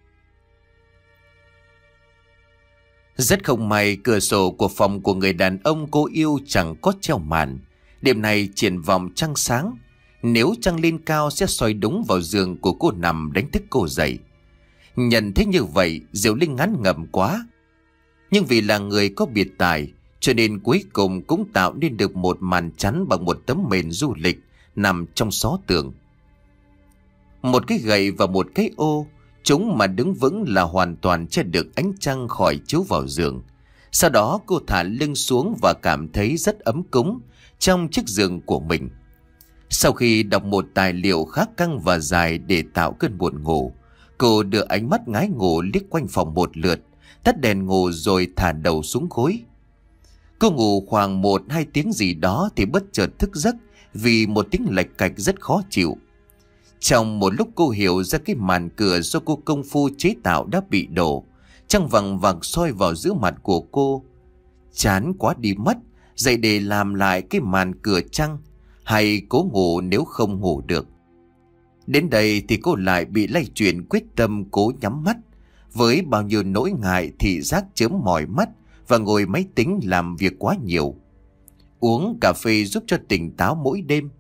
Rất không may, cửa sổ của phòng của người đàn ông cô yêu chẳng có treo màn. Đêm này triển vọng trăng sáng, nếu trăng lên cao sẽ soi đúng vào giường của cô nằm đánh thức cô dậy. Nhận thấy như vậy, Diệu Linh ngán ngẩm quá. Nhưng vì là người có biệt tài, cho nên cuối cùng cũng tạo nên được một màn chắn bằng một tấm mền du lịch nằm trong xó tường. Một cái gậy và một cái ô, chúng mà đứng vững là hoàn toàn che được ánh trăng khỏi chiếu vào giường. Sau đó cô thả lưng xuống và cảm thấy rất ấm cúng trong chiếc giường của mình. Sau khi đọc một tài liệu khá căng và dài để tạo cơn buồn ngủ, cô đưa ánh mắt ngái ngủ liếc quanh phòng một lượt, tắt đèn ngủ rồi thả đầu xuống gối. Cô ngủ khoảng một hai tiếng gì đó thì bất chợt thức giấc vì một tiếng lạch cạch rất khó chịu. Trong một lúc cô hiểu ra cái màn cửa do cô công phu chế tạo đã bị đổ, trăng vằng vặc soi vào giữa mặt của cô. Chán quá đi mất, dậy để làm lại cái màn cửa trăng, hay cố ngủ nếu không ngủ được. Đến đây thì cô lại bị lay chuyển quyết tâm cố nhắm mắt, với bao nhiêu nỗi ngại thị giác chớm mỏi mắt và ngồi máy tính làm việc quá nhiều. Uống cà phê giúp cho tỉnh táo mỗi đêm.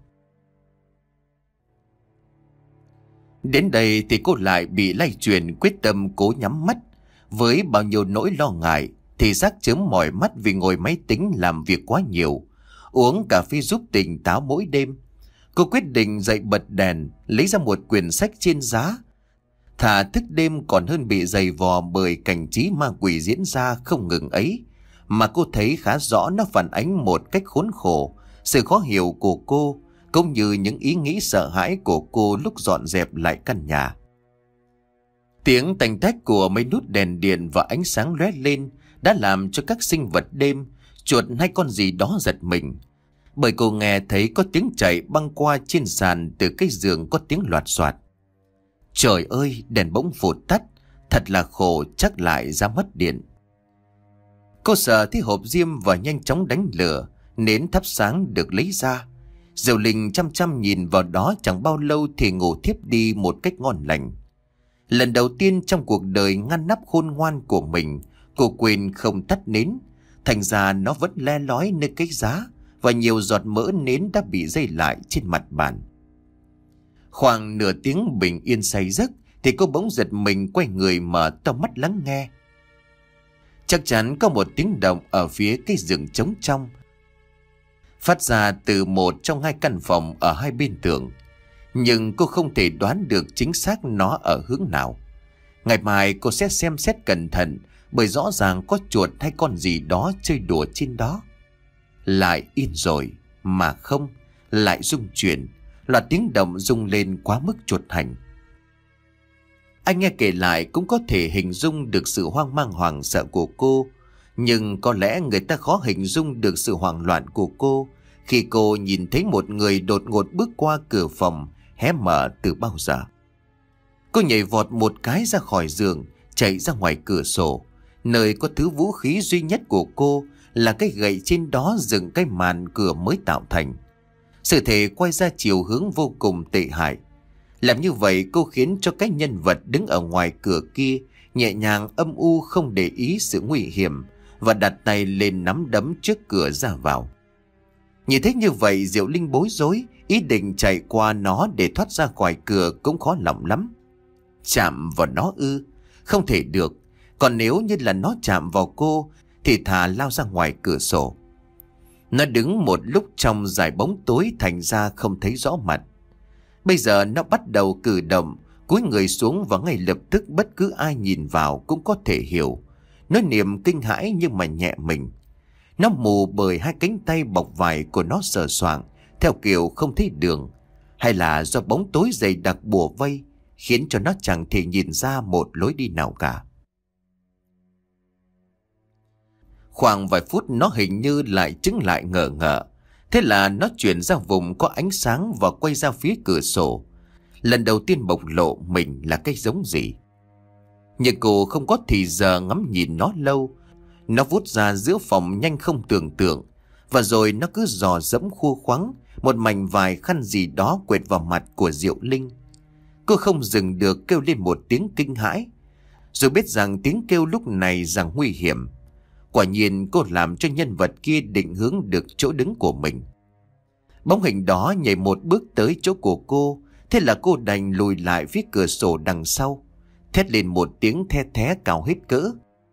Đến đây thì cô lại bị lay chuyển quyết tâm cố nhắm mắt, với bao nhiêu nỗi lo ngại thì giác chớm mỏi mắt vì ngồi máy tính làm việc quá nhiều. Uống cà phê giúp tỉnh táo mỗi đêm. Cô quyết định dậy bật đèn, lấy ra một quyển sách trên giá. Thà thức đêm còn hơn bị dày vò bởi cảnh trí ma quỷ diễn ra không ngừng ấy, mà cô thấy khá rõ nó phản ánh một cách khốn khổ sự khó hiểu của cô, cũng như những ý nghĩ sợ hãi của cô lúc dọn dẹp lại căn nhà. Tiếng tành tách của mấy nút đèn điện và ánh sáng lóe lên đã làm cho các sinh vật đêm, chuột hay con gì đó giật mình. Bởi cô nghe thấy có tiếng chạy băng qua trên sàn, từ cái giường có tiếng loạt soạt. Trời ơi, đèn bỗng phụt tắt, thật là khổ, chắc lại ra mất điện. Cô sợ thấy hộp diêm và nhanh chóng đánh lửa, nến thắp sáng được lấy ra. Diệu Linh chăm chăm nhìn vào đó, chẳng bao lâu thì ngủ thiếp đi một cách ngon lành. Lần đầu tiên trong cuộc đời ngăn nắp khôn ngoan của mình, cô quên không tắt nến. Thành ra nó vẫn le lói nơi cái giá, và nhiều giọt mỡ nến đã bị dây lại trên mặt bàn. Khoảng nửa tiếng bình yên say giấc thì cô bỗng giật mình quay người mở to mắt lắng nghe. Chắc chắn có một tiếng động ở phía cái giường trống trong, phát ra từ một trong hai căn phòng ở hai bên tường. Nhưng cô không thể đoán được chính xác nó ở hướng nào. Ngày mai cô sẽ xem xét cẩn thận, bởi rõ ràng có chuột hay con gì đó chơi đùa trên đó. Lại yên rồi, mà không, lại rung chuyển. Loạt tiếng động rung lên quá mức chuột hành. Anh nghe kể lại cũng có thể hình dung được sự hoang mang hoảng sợ của cô. Nhưng có lẽ người ta khó hình dung được sự hoảng loạn của cô khi cô nhìn thấy một người đột ngột bước qua cửa phòng hé mở từ bao giờ. Cô nhảy vọt một cái ra khỏi giường, chạy ra ngoài cửa sổ, nơi có thứ vũ khí duy nhất của cô là cái gậy trên đó dựng cái màn cửa mới tạo thành. Sự thể quay ra chiều hướng vô cùng tệ hại. Làm như vậy cô khiến cho cái nhân vật đứng ở ngoài cửa kia nhẹ nhàng âm u, không để ý sự nguy hiểm, và đặt tay lên nắm đấm trước cửa ra vào. Nhìn thấy như vậy, Diệu Linh bối rối, ý định chạy qua nó để thoát ra khỏi cửa cũng khó lòng lắm. Chạm vào nó ư? Không thể được. Còn nếu như là nó chạm vào cô thì thà lao ra ngoài cửa sổ. Nó đứng một lúc trong dải bóng tối, thành ra không thấy rõ mặt. Bây giờ nó bắt đầu cử động, cúi người xuống, và ngay lập tức bất cứ ai nhìn vào cũng có thể hiểu. Nó niềm kinh hãi nhưng mà nhẹ mình. Nó mù bởi hai cánh tay bọc vải của nó sờ soạng theo kiểu không thấy đường, hay là do bóng tối dày đặc bùa vây khiến cho nó chẳng thể nhìn ra một lối đi nào cả. Khoảng vài phút nó hình như lại chứng lại ngờ ngợ. Thế là nó chuyển ra vùng có ánh sáng và quay ra phía cửa sổ. Lần đầu tiên bộc lộ mình là cái giống gì. Nhưng cô không có thì giờ ngắm nhìn nó lâu. Nó vút ra giữa phòng nhanh không tưởng tượng, và rồi nó cứ dò dẫm khua khoắng một mảnh vải khăn gì đó quệt vào mặt của Diệu Linh. Cô không dừng được, kêu lên một tiếng kinh hãi, rồi biết rằng tiếng kêu lúc này rằng nguy hiểm. Quả nhiên cô làm cho nhân vật kia định hướng được chỗ đứng của mình. Bóng hình đó nhảy một bước tới chỗ của cô. Thế là cô đành lùi lại phía cửa sổ đằng sau, thét lên một tiếng the thé cao hết cỡ.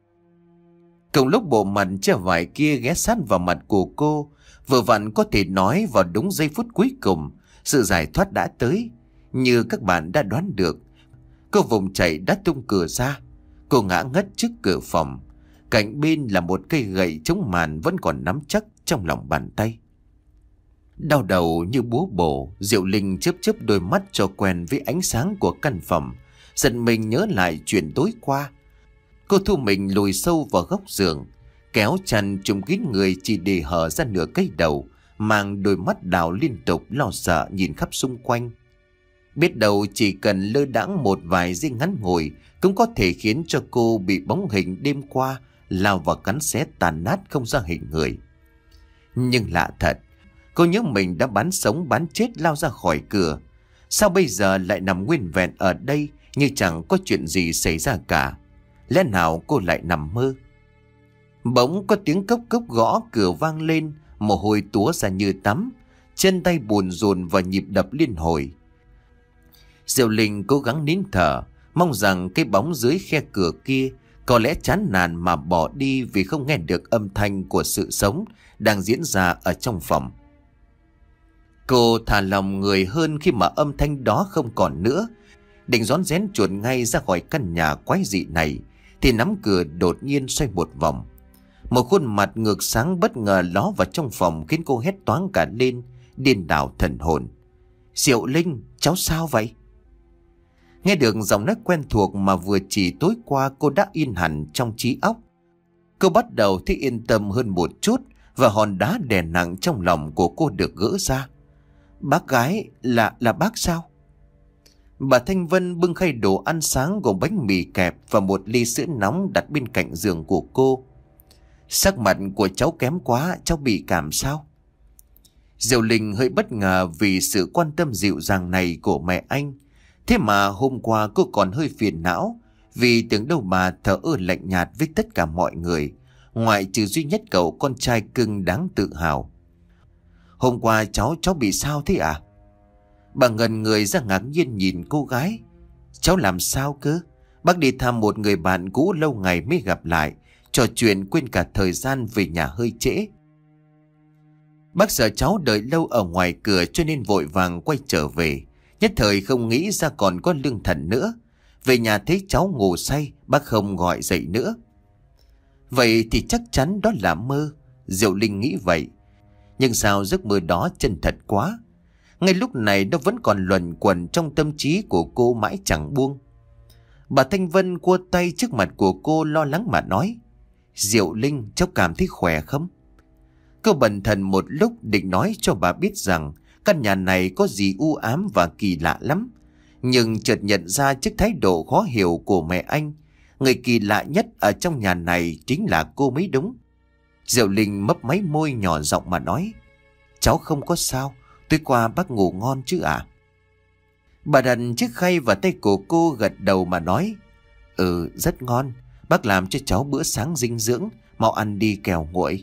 Cùng lúc bộ mặt che vải kia ghé sát vào mặt của cô, vừa vặn có thể nói vào đúng giây phút cuối cùng, sự giải thoát đã tới. Như các bạn đã đoán được, cô vùng chạy đã tung cửa ra. Cô ngã ngất trước cửa phòng. Cạnh bên là một cây gậy chống màn vẫn còn nắm chắc trong lòng bàn tay. Đau đầu như búa bổ, Diệu Linh chớp chớp đôi mắt cho quen với ánh sáng của căn phòng, giật mình nhớ lại chuyện tối qua. Cô thu mình lùi sâu vào góc giường, kéo chăn trùm kín người chỉ để hở ra nửa cái đầu, mang đôi mắt đảo liên tục lo sợ nhìn khắp xung quanh. Biết đâu chỉ cần lơ đãng một vài giây ngắn ngủi cũng có thể khiến cho cô bị bóng hình đêm qua lao vào cắn xé tàn nát không ra hình người. Nhưng lạ thật, cô nhớ mình đã bán sống bán chết lao ra khỏi cửa. Sao bây giờ lại nằm nguyên vẹn ở đây như chẳng có chuyện gì xảy ra cả? Lẽ nào cô lại nằm mơ? Bỗng có tiếng cốc cốc gõ cửa vang lên, mồ hôi túa ra như tắm, chân tay buồn rùn và nhịp đập liên hồi. Diệu Linh cố gắng nín thở, mong rằng cái bóng dưới khe cửa kia có lẽ chán nản mà bỏ đi vì không nghe được âm thanh của sự sống đang diễn ra ở trong phòng. Cô thả lòng người hơn khi mà âm thanh đó không còn nữa. Định rón rén chuồn ngay ra khỏi căn nhà quái dị này thì nắm cửa đột nhiên xoay một vòng. Một khuôn mặt ngược sáng bất ngờ ló vào trong phòng khiến cô hét toáng cả lên, điên đảo thần hồn. Diệu Linh, cháu sao vậy? Nghe được giọng nói quen thuộc mà vừa chỉ tối qua cô đã in hẳn trong trí óc. Cô bắt đầu thấy yên tâm hơn một chút và hòn đá đè nặng trong lòng của cô được gỡ ra. Bác gái là là bác sao? Bà Thanh Vân bưng khay đồ ăn sáng gồm bánh mì kẹp và một ly sữa nóng đặt bên cạnh giường của cô. Sắc mặt của cháu kém quá, cháu bị cảm sao? Diệu Linh hơi bất ngờ vì sự quan tâm dịu dàng này của mẹ anh. Thế mà hôm qua cô còn hơi phiền não vì tưởng đâu bà thờ ơ lạnh nhạt với tất cả mọi người, ngoại trừ duy nhất cậu con trai cưng đáng tự hào. Hôm qua cháu cháu bị sao thế à? Bà ngần người ra ngạc nhiên nhìn cô gái. Cháu làm sao cơ? Bác đi thăm một người bạn cũ lâu ngày mới gặp lại, trò chuyện quên cả thời gian về nhà hơi trễ. Bác sợ cháu đợi lâu ở ngoài cửa cho nên vội vàng quay trở về. Nhất thời không nghĩ ra còn có Lương Thần nữa. Về nhà thấy cháu ngủ say, bác không gọi dậy nữa. Vậy thì chắc chắn đó là mơ, Diệu Linh nghĩ vậy. Nhưng sao giấc mơ đó chân thật quá. Ngay lúc này nó vẫn còn luẩn quẩn trong tâm trí của cô mãi chẳng buông. Bà Thanh Vân cua tay trước mặt của cô lo lắng mà nói. Diệu Linh, cháu cảm thấy khỏe không? Cô bần thần một lúc định nói cho bà biết rằng căn nhà này có gì u ám và kỳ lạ lắm. Nhưng chợt nhận ra trước thái độ khó hiểu của mẹ anh, người kỳ lạ nhất ở trong nhà này chính là cô mới đúng. Diệu Linh mấp máy môi nhỏ giọng mà nói. Cháu không có sao, tối qua bác ngủ ngon chứ ạ? Bà đặt chiếc khay vào tay của cô gật đầu mà nói. Ừ, rất ngon, bác làm cho cháu bữa sáng dinh dưỡng, mau ăn đi kẻo nguội.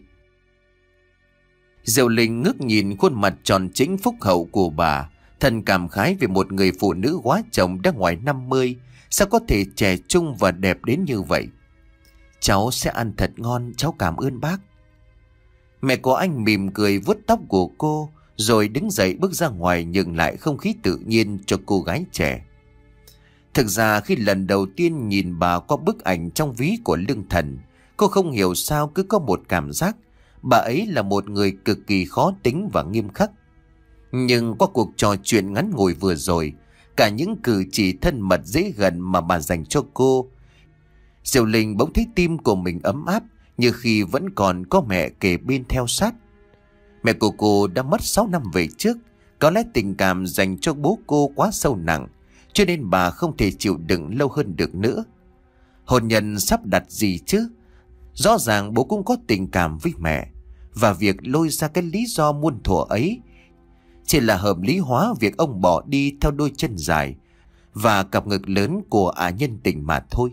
Diệu Linh ngước nhìn khuôn mặt tròn trĩnh phúc hậu của bà, thân cảm khái về một người phụ nữ quá chồng đã ngoài năm mươi, sao có thể trẻ trung và đẹp đến như vậy. Cháu sẽ ăn thật ngon, cháu cảm ơn bác. Mẹ của anh mỉm cười vuốt tóc của cô, rồi đứng dậy bước ra ngoài nhường lại không khí tự nhiên cho cô gái trẻ. Thực ra khi lần đầu tiên nhìn bà qua bức ảnh trong ví của Lương Thần, cô không hiểu sao cứ có một cảm giác bà ấy là một người cực kỳ khó tính và nghiêm khắc. Nhưng qua cuộc trò chuyện ngắn ngủi vừa rồi, cả những cử chỉ thân mật dễ gần mà bà dành cho cô, Diệu Linh bỗng thấy tim của mình ấm áp như khi vẫn còn có mẹ kề bên theo sát. Mẹ của cô đã mất sáu năm về trước, có lẽ tình cảm dành cho bố cô quá sâu nặng, cho nên bà không thể chịu đựng lâu hơn được nữa. Hôn nhân sắp đặt gì chứ? Rõ ràng bố cũng có tình cảm với mẹ, và việc lôi ra cái lý do muôn thuở ấy chỉ là hợp lý hóa việc ông bỏ đi theo đôi chân dài và cặp ngực lớn của ả nhân tình mà thôi.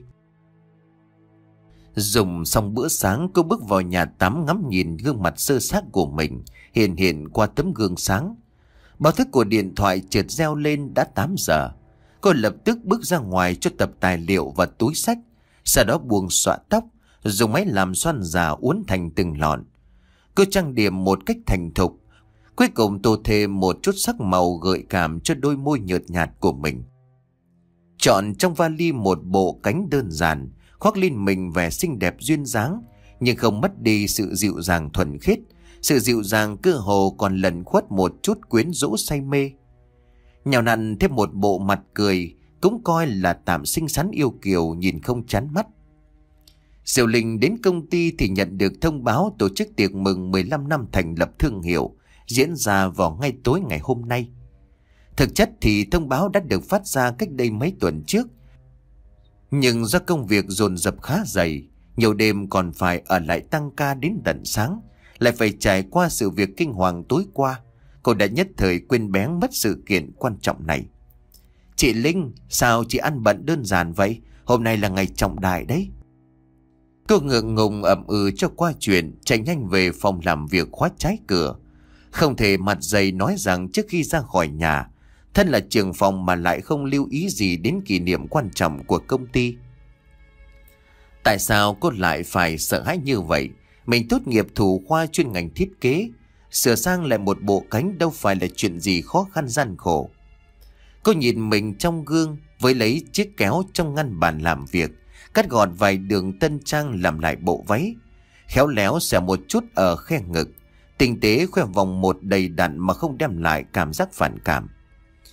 Dùng xong bữa sáng, cô bước vào nhà tắm ngắm nhìn gương mặt sơ xác của mình hiện hiện qua tấm gương sáng. Báo thức của điện thoại chợt reo lên đã tám giờ. Cô lập tức bước ra ngoài cho tập tài liệu và túi sách, sau đó buông xõa tóc, dùng máy làm xoăn giả uốn thành từng lọn. Cô trang điểm một cách thành thục, cuối cùng tô thêm một chút sắc màu gợi cảm cho đôi môi nhợt nhạt của mình. Chọn trong vali một bộ cánh đơn giản, khoác lên mình vẻ xinh đẹp duyên dáng, nhưng không mất đi sự dịu dàng thuần khiết. Sự dịu dàng cơ hồ còn lẩn khuất một chút quyến rũ say mê. Nhào nặn thêm một bộ mặt cười, cũng coi là tạm xinh xắn yêu kiều nhìn không chán mắt. Diệu Linh đến công ty thì nhận được thông báo tổ chức tiệc mừng mười lăm năm thành lập thương hiệu diễn ra vào ngay tối ngày hôm nay. Thực chất thì thông báo đã được phát ra cách đây mấy tuần trước, nhưng do công việc dồn dập khá dày, nhiều đêm còn phải ở lại tăng ca đến tận sáng, lại phải trải qua sự việc kinh hoàng tối qua, cô đã nhất thời quên bén mất sự kiện quan trọng này. Chị Linh, sao chị ăn bận đơn giản vậy? Hôm nay là ngày trọng đại đấy. Cô ngượng ngùng ậm ừ cho qua chuyện, chạy nhanh về phòng làm việc khóa trái cửa. Không thể mặt dày nói rằng trước khi ra khỏi nhà, thân là trưởng phòng mà lại không lưu ý gì đến kỷ niệm quan trọng của công ty. Tại sao cô lại phải sợ hãi như vậy? Mình tốt nghiệp thủ khoa chuyên ngành thiết kế, sửa sang lại một bộ cánh đâu phải là chuyện gì khó khăn gian khổ. Cô nhìn mình trong gương với lấy chiếc kéo trong ngăn bàn làm việc, cắt gọt vài đường tân trang làm lại bộ váy, khéo léo xẻ một chút ở khe ngực, tinh tế khoe vòng một đầy đặn mà không đem lại cảm giác phản cảm.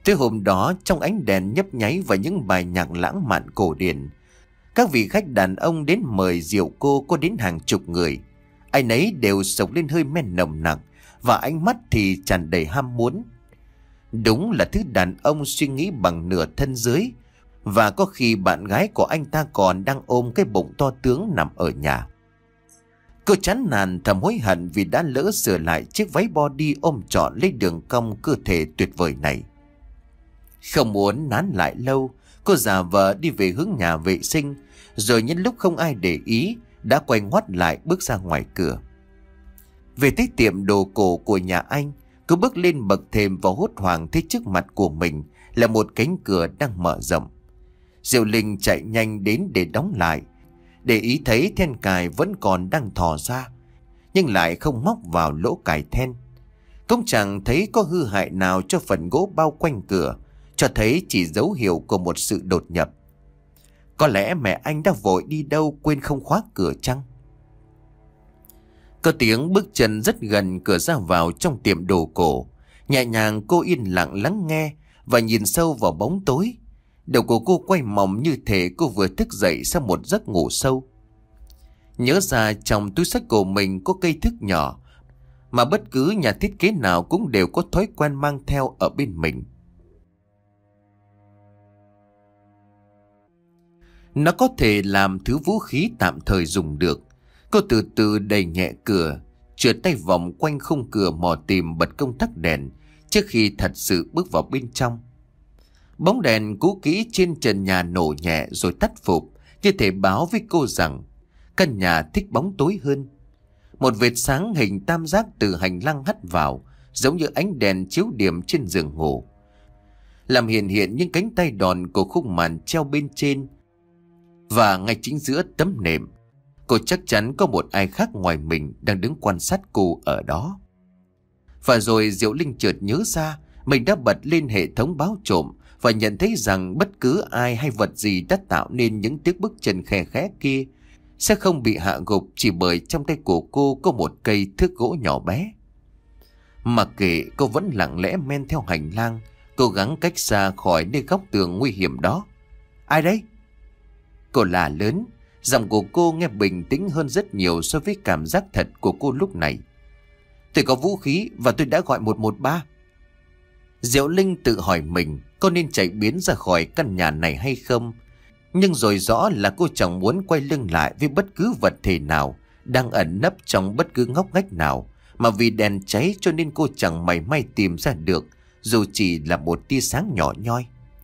Tới hôm đó, trong ánh đèn nhấp nháy và những bài nhạc lãng mạn cổ điển, các vị khách đàn ông đến mời rượu cô có đến hàng chục người. Ai nấy đều sộc lên hơi men nồng nặc và ánh mắt thì tràn đầy ham muốn. Đúng là thứ đàn ông suy nghĩ bằng nửa thân dưới, và có khi bạn gái của anh ta còn đang ôm cái bụng to tướng nằm ở nhà. Cô chán nản thầm hối hận vì đã lỡ sửa lại chiếc váy body ôm trọn lấy đường cong cơ thể tuyệt vời này. Không muốn nán lại lâu, cô giả vờ đi về hướng nhà vệ sinh, rồi nhân lúc không ai để ý đã quay ngoắt lại bước ra ngoài cửa. Về tới tiệm đồ cổ của nhà anh, cô bước lên bậc thềm và hốt hoảng thấy trước mặt của mình là một cánh cửa đang mở rộng. Diệu Linh chạy nhanh đến để đóng lại, để ý thấy then cài vẫn còn đang thò ra, nhưng lại không móc vào lỗ cài then. Cũng chẳng thấy có hư hại nào cho phần gỗ bao quanh cửa, cho thấy chỉ dấu hiệu của một sự đột nhập. Có lẽ mẹ anh đã vội đi đâu quên không khóa cửa chăng? Có tiếng bước chân rất gần cửa ra vào trong tiệm đồ cổ. Nhẹ nhàng cô yên lặng lắng nghe và nhìn sâu vào bóng tối. Đầu của cô quay mỏng như thể cô vừa thức dậy sau một giấc ngủ sâu. Nhớ ra trong túi xách của mình có cây thước nhỏ mà bất cứ nhà thiết kế nào cũng đều có thói quen mang theo ở bên mình. Nó có thể làm thứ vũ khí tạm thời dùng được. Cô từ từ đẩy nhẹ cửa, trượt tay vòng quanh khung cửa mò tìm bật công tắc đèn trước khi thật sự bước vào bên trong. Bóng đèn cũ kỹ trên trần nhà nổ nhẹ rồi tắt phục, như thể báo với cô rằng căn nhà thích bóng tối hơn. Một vệt sáng hình tam giác từ hành lang hắt vào, giống như ánh đèn chiếu điểm trên giường ngủ, làm hiện hiện những cánh tay đòn của khung màn treo bên trên. Và ngay chính giữa tấm nệm, cô chắc chắn có một ai khác ngoài mình đang đứng quan sát cô ở đó. Và rồi Diệu Linh chợt nhớ ra mình đã bật lên hệ thống báo trộm và nhận thấy rằng bất cứ ai hay vật gì đã tạo nên những tiếng bước chân khe khẽ kia sẽ không bị hạ gục chỉ bởi trong tay của cô có một cây thước gỗ nhỏ bé. Mặc kệ, cô vẫn lặng lẽ men theo hành lang, cố gắng cách xa khỏi nơi góc tường nguy hiểm đó. Ai đấy? Cô la lớn, giọng của cô nghe bình tĩnh hơn rất nhiều so với cảm giác thật của cô lúc này. Tôi có vũ khí và tôi đã gọi một một ba. Diệu Linh tự hỏi mình có nên chạy biến ra khỏi căn nhà này hay không. Nhưng rồi rõ là cô chẳng muốn quay lưng lại với bất cứ vật thể nào đang ẩn nấp trong bất cứ ngóc ngách nào, mà vì đèn cháy cho nên cô chẳng mảy may tìm ra được dù chỉ là một tia sáng nhỏ nhoi.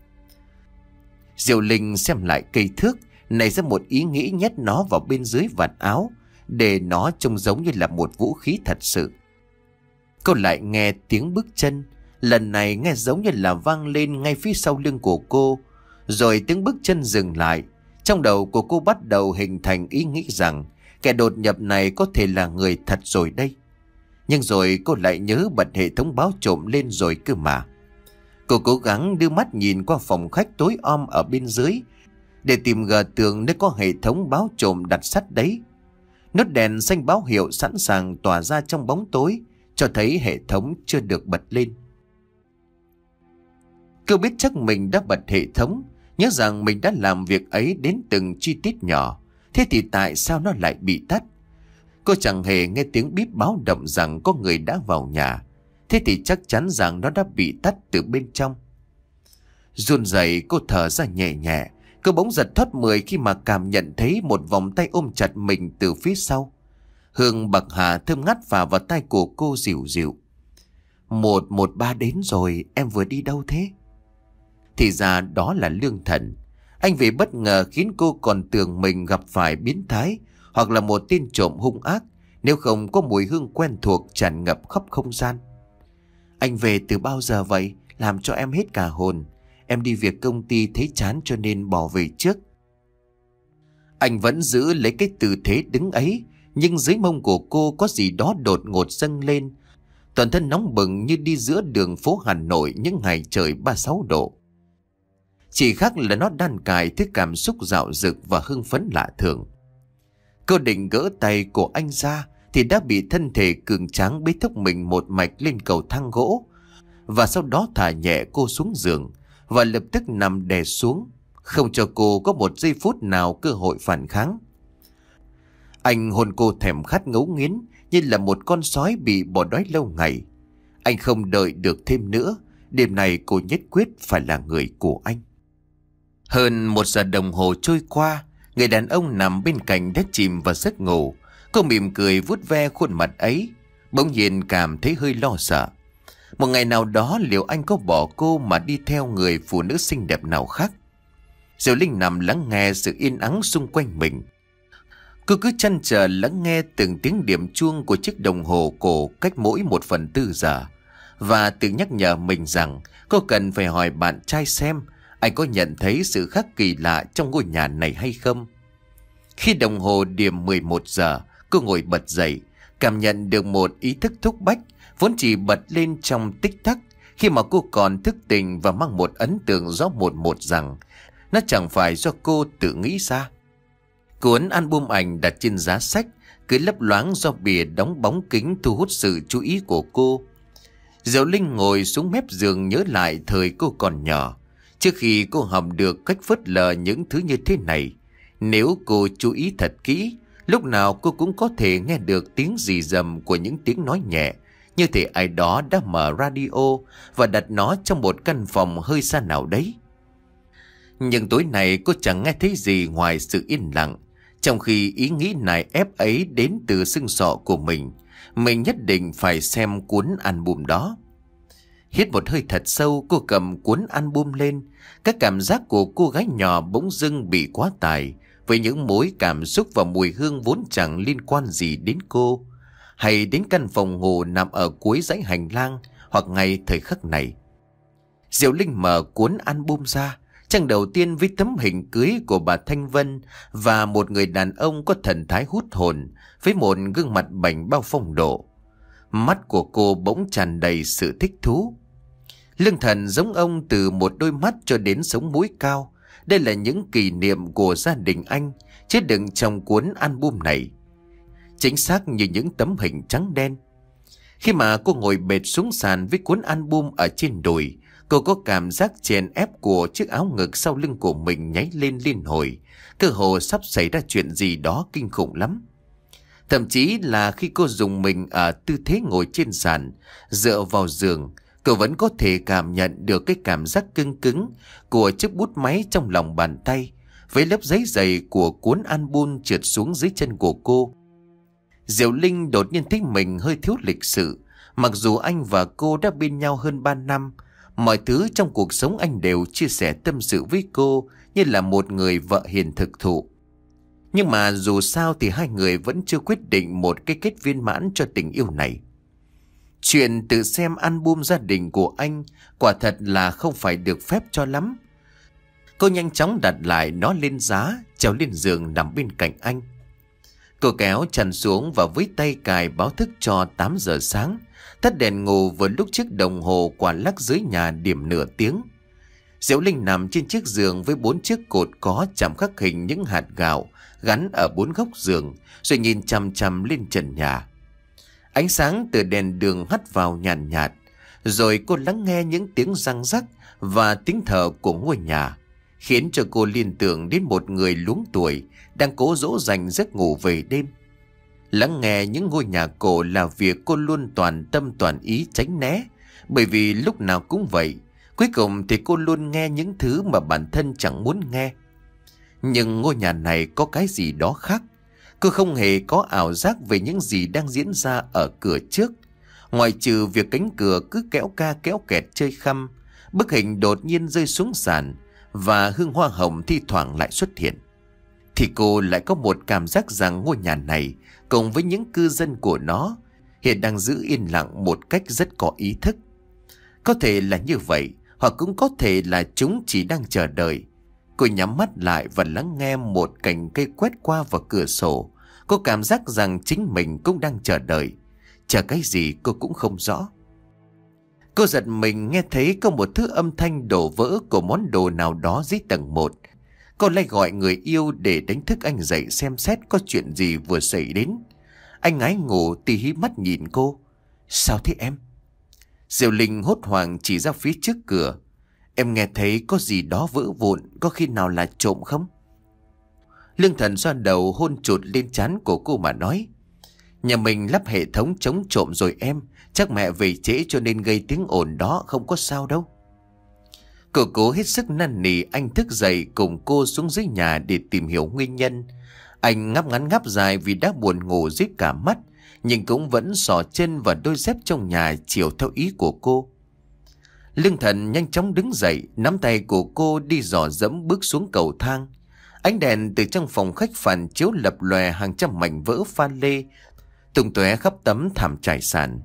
Diệu Linh xem lại cây thước, nảy ra một ý nghĩ nhét nó vào bên dưới vạt áo để nó trông giống như là một vũ khí thật sự. Cô lại nghe tiếng bước chân, lần này nghe giống như là vang lên ngay phía sau lưng của cô. Rồi tiếng bước chân dừng lại. Trong đầu của cô bắt đầu hình thành ý nghĩ rằng kẻ đột nhập này có thể là người thật rồi đây. Nhưng rồi cô lại nhớ bật hệ thống báo trộm lên rồi cơ mà. Cô cố gắng đưa mắt nhìn qua phòng khách tối om ở bên dưới để tìm gờ tường nơi có hệ thống báo trộm đặt sắt đấy. Nốt đèn xanh báo hiệu sẵn sàng tỏa ra trong bóng tối, cho thấy hệ thống chưa được bật lên. Cô biết chắc mình đã bật hệ thống, nhớ rằng mình đã làm việc ấy đến từng chi tiết nhỏ. Thế thì tại sao nó lại bị tắt? Cô chẳng hề nghe tiếng bíp báo động rằng có người đã vào nhà. Thế thì chắc chắn rằng nó đã bị tắt từ bên trong. Run rẩy, cô thở ra nhẹ nhẹ. Cô bỗng giật thoát mười khi mà cảm nhận thấy một vòng tay ôm chặt mình từ phía sau. Hương bạc hà thơm ngát phả vào tai của cô dịu dịu. Một một ba đến rồi, em vừa đi đâu thế? Thì ra đó là Lương Thần. Anh về bất ngờ khiến cô còn tưởng mình gặp phải biến thái hoặc là một tên trộm hung ác, nếu không có mùi hương quen thuộc tràn ngập khắp không gian. Anh về từ bao giờ vậy? Làm cho em hết cả hồn. Em đi việc công ty thấy chán cho nên bỏ về trước. Anh vẫn giữ lấy cái tư thế đứng ấy, nhưng dưới mông của cô có gì đó đột ngột dâng lên. Toàn thân nóng bừng như đi giữa đường phố Hà Nội những ngày trời ba mươi sáu độ. Chỉ khác là nó đan cài thứ cảm xúc dạo dực và hưng phấn lạ thường. Cô định gỡ tay của anh ra thì đã bị thân thể cường tráng bế thúc mình một mạch lên cầu thang gỗ. và sau đó thả nhẹ cô xuống giường và lập tức nằm đè xuống, không cho cô có một giây phút nào cơ hội phản kháng. Anh hôn cô thèm khát ngấu nghiến như là một con sói bị bỏ đói lâu ngày. Anh không đợi được thêm nữa, đêm này cô nhất quyết phải là người của anh. Hơn một giờ đồng hồ trôi qua, người đàn ông nằm bên cạnh đã chìm vào giấc ngủ. Cô mỉm cười vuốt ve khuôn mặt ấy, bỗng nhiên cảm thấy hơi lo sợ. Một ngày nào đó liệu anh có bỏ cô mà đi theo người phụ nữ xinh đẹp nào khác? Diệu Linh nằm lắng nghe sự yên ắng xung quanh mình. Cô cứ chăn chờ lắng nghe từng tiếng điểm chuông của chiếc đồng hồ cổ cách mỗi một phần tư giờ, và tự nhắc nhở mình rằng cô cần phải hỏi bạn trai xem anh có nhận thấy sự khác kỳ lạ trong ngôi nhà này hay không. Khi đồng hồ điểm mười một giờ, cô ngồi bật dậy, cảm nhận được một ý thức thúc bách vốn chỉ bật lên trong tích tắc khi mà cô còn thức tỉnh, và mang một ấn tượng rõ một một rằng nó chẳng phải do cô tự nghĩ ra. Cuốn album ảnh đặt trên giá sách cứ lấp loáng do bìa đóng bóng kính thu hút sự chú ý của cô. Diệu Linh ngồi xuống mép giường nhớ lại thời cô còn nhỏ. Trước khi cô học được cách phớt lờ những thứ như thế này, nếu cô chú ý thật kỹ, lúc nào cô cũng có thể nghe được tiếng rì rầm của những tiếng nói nhẹ, như thể ai đó đã mở radio và đặt nó trong một căn phòng hơi xa nào đấy. Nhưng tối nay cô chẳng nghe thấy gì ngoài sự yên lặng, trong khi ý nghĩ này ép ấy đến từ xương sọ của mình. Mình nhất định phải xem cuốn album đó. Hít một hơi thật sâu, cô cầm cuốn album lên. Các cảm giác của cô gái nhỏ bỗng dưng bị quá tải với những mối cảm xúc và mùi hương vốn chẳng liên quan gì đến cô, hay đến căn phòng ngủ nằm ở cuối dãy hành lang, hoặc ngay thời khắc này. Diệu Linh mở cuốn album ra. Trang đầu tiên với tấm hình cưới của bà Thanh Vân và một người đàn ông có thần thái hút hồn với một gương mặt bảnh bao phong độ. Mắt của cô bỗng tràn đầy sự thích thú. Lưng thần giống ông từ một đôi mắt cho đến sống mũi cao. Đây là những kỷ niệm của gia đình anh chứa đựng trong cuốn album này, chính xác như những tấm hình trắng đen. Khi mà cô ngồi bệt xuống sàn với cuốn album ở trên đùi, cô có cảm giác chèn ép của chiếc áo ngực sau lưng của mình nháy lên liên hồi, cơ hồ sắp xảy ra chuyện gì đó kinh khủng lắm. Thậm chí là khi cô dùng mình ở tư thế ngồi trên sàn, dựa vào giường, cô vẫn có thể cảm nhận được cái cảm giác cứng cứng của chiếc bút máy trong lòng bàn tay, với lớp giấy dày của cuốn album trượt xuống dưới chân của cô. Diệu Linh đột nhiên thấy mình hơi thiếu lịch sự. Mặc dù anh và cô đã bên nhau hơn ba năm, mọi thứ trong cuộc sống anh đều chia sẻ tâm sự với cô như là một người vợ hiền thực thụ. Nhưng mà dù sao thì hai người vẫn chưa quyết định một cái kết viên mãn cho tình yêu này. Chuyện tự xem album gia đình của anh quả thật là không phải được phép cho lắm. Cô nhanh chóng đặt lại nó lên giá, trèo lên giường nằm bên cạnh anh. Cô kéo chăn xuống và với tay cài báo thức cho tám giờ sáng. Tắt đèn ngủ vừa lúc chiếc đồng hồ quả lắc dưới nhà điểm nửa tiếng. Diệu Linh nằm trên chiếc giường với bốn chiếc cột có chạm khắc hình những hạt gạo gắn ở bốn góc giường, rồi nhìn chằm chằm lên trần nhà. Ánh sáng từ đèn đường hắt vào nhàn nhạt, nhạt, rồi cô lắng nghe những tiếng răng rắc và tiếng thở của ngôi nhà, khiến cho cô liên tưởng đến một người luống tuổi đang cố dỗ dành giấc ngủ về đêm. Lắng nghe những ngôi nhà cổ là việc cô luôn toàn tâm toàn ý tránh né, bởi vì lúc nào cũng vậy, cuối cùng thì cô luôn nghe những thứ mà bản thân chẳng muốn nghe. Nhưng ngôi nhà này có cái gì đó khác. Cô không hề có ảo giác về những gì đang diễn ra ở cửa trước, ngoại trừ việc cánh cửa cứ kéo ca kéo kẹt chơi khăm, bức hình đột nhiên rơi xuống sàn và hương hoa hồng thi thoảng lại xuất hiện. Thì cô lại có một cảm giác rằng ngôi nhà này cùng với những cư dân của nó hiện đang giữ yên lặng một cách rất có ý thức. Có thể là như vậy, hoặc cũng có thể là chúng chỉ đang chờ đợi. Cô nhắm mắt lại và lắng nghe một cành cây quét qua vào cửa sổ. Cô cảm giác rằng chính mình cũng đang chờ đợi. Chờ cái gì cô cũng không rõ. Cô giật mình nghe thấy có một thứ âm thanh đổ vỡ của món đồ nào đó dưới tầng một. Cô lại gọi người yêu để đánh thức anh dậy xem xét có chuyện gì vừa xảy đến. Anh ngái ngủ tì hí mắt nhìn cô. Sao thế em? Diệu Linh hốt hoảng chỉ ra phía trước cửa. Em nghe thấy có gì đó vỡ vụn, có khi nào là trộm không? Lương Thần xoa đầu hôn chụt lên trán của cô mà nói. Nhà mình lắp hệ thống chống trộm rồi em. Chắc mẹ về trễ cho nên gây tiếng ồn đó, không có sao đâu. Cô cố hết sức năn nỉ anh thức dậy cùng cô xuống dưới nhà để tìm hiểu nguyên nhân. Anh ngáp ngắn ngáp dài vì đã buồn ngủ díp cả mắt, nhưng cũng vẫn xỏ chân vào đôi dép trong nhà chiều theo ý của cô. Lương Thần nhanh chóng đứng dậy, nắm tay của cô đi dò dẫm bước xuống cầu thang. Ánh đèn từ trong phòng khách phản chiếu lập lòe hàng trăm mảnh vỡ pha lê, tung tóe khắp tấm thảm trải sàn.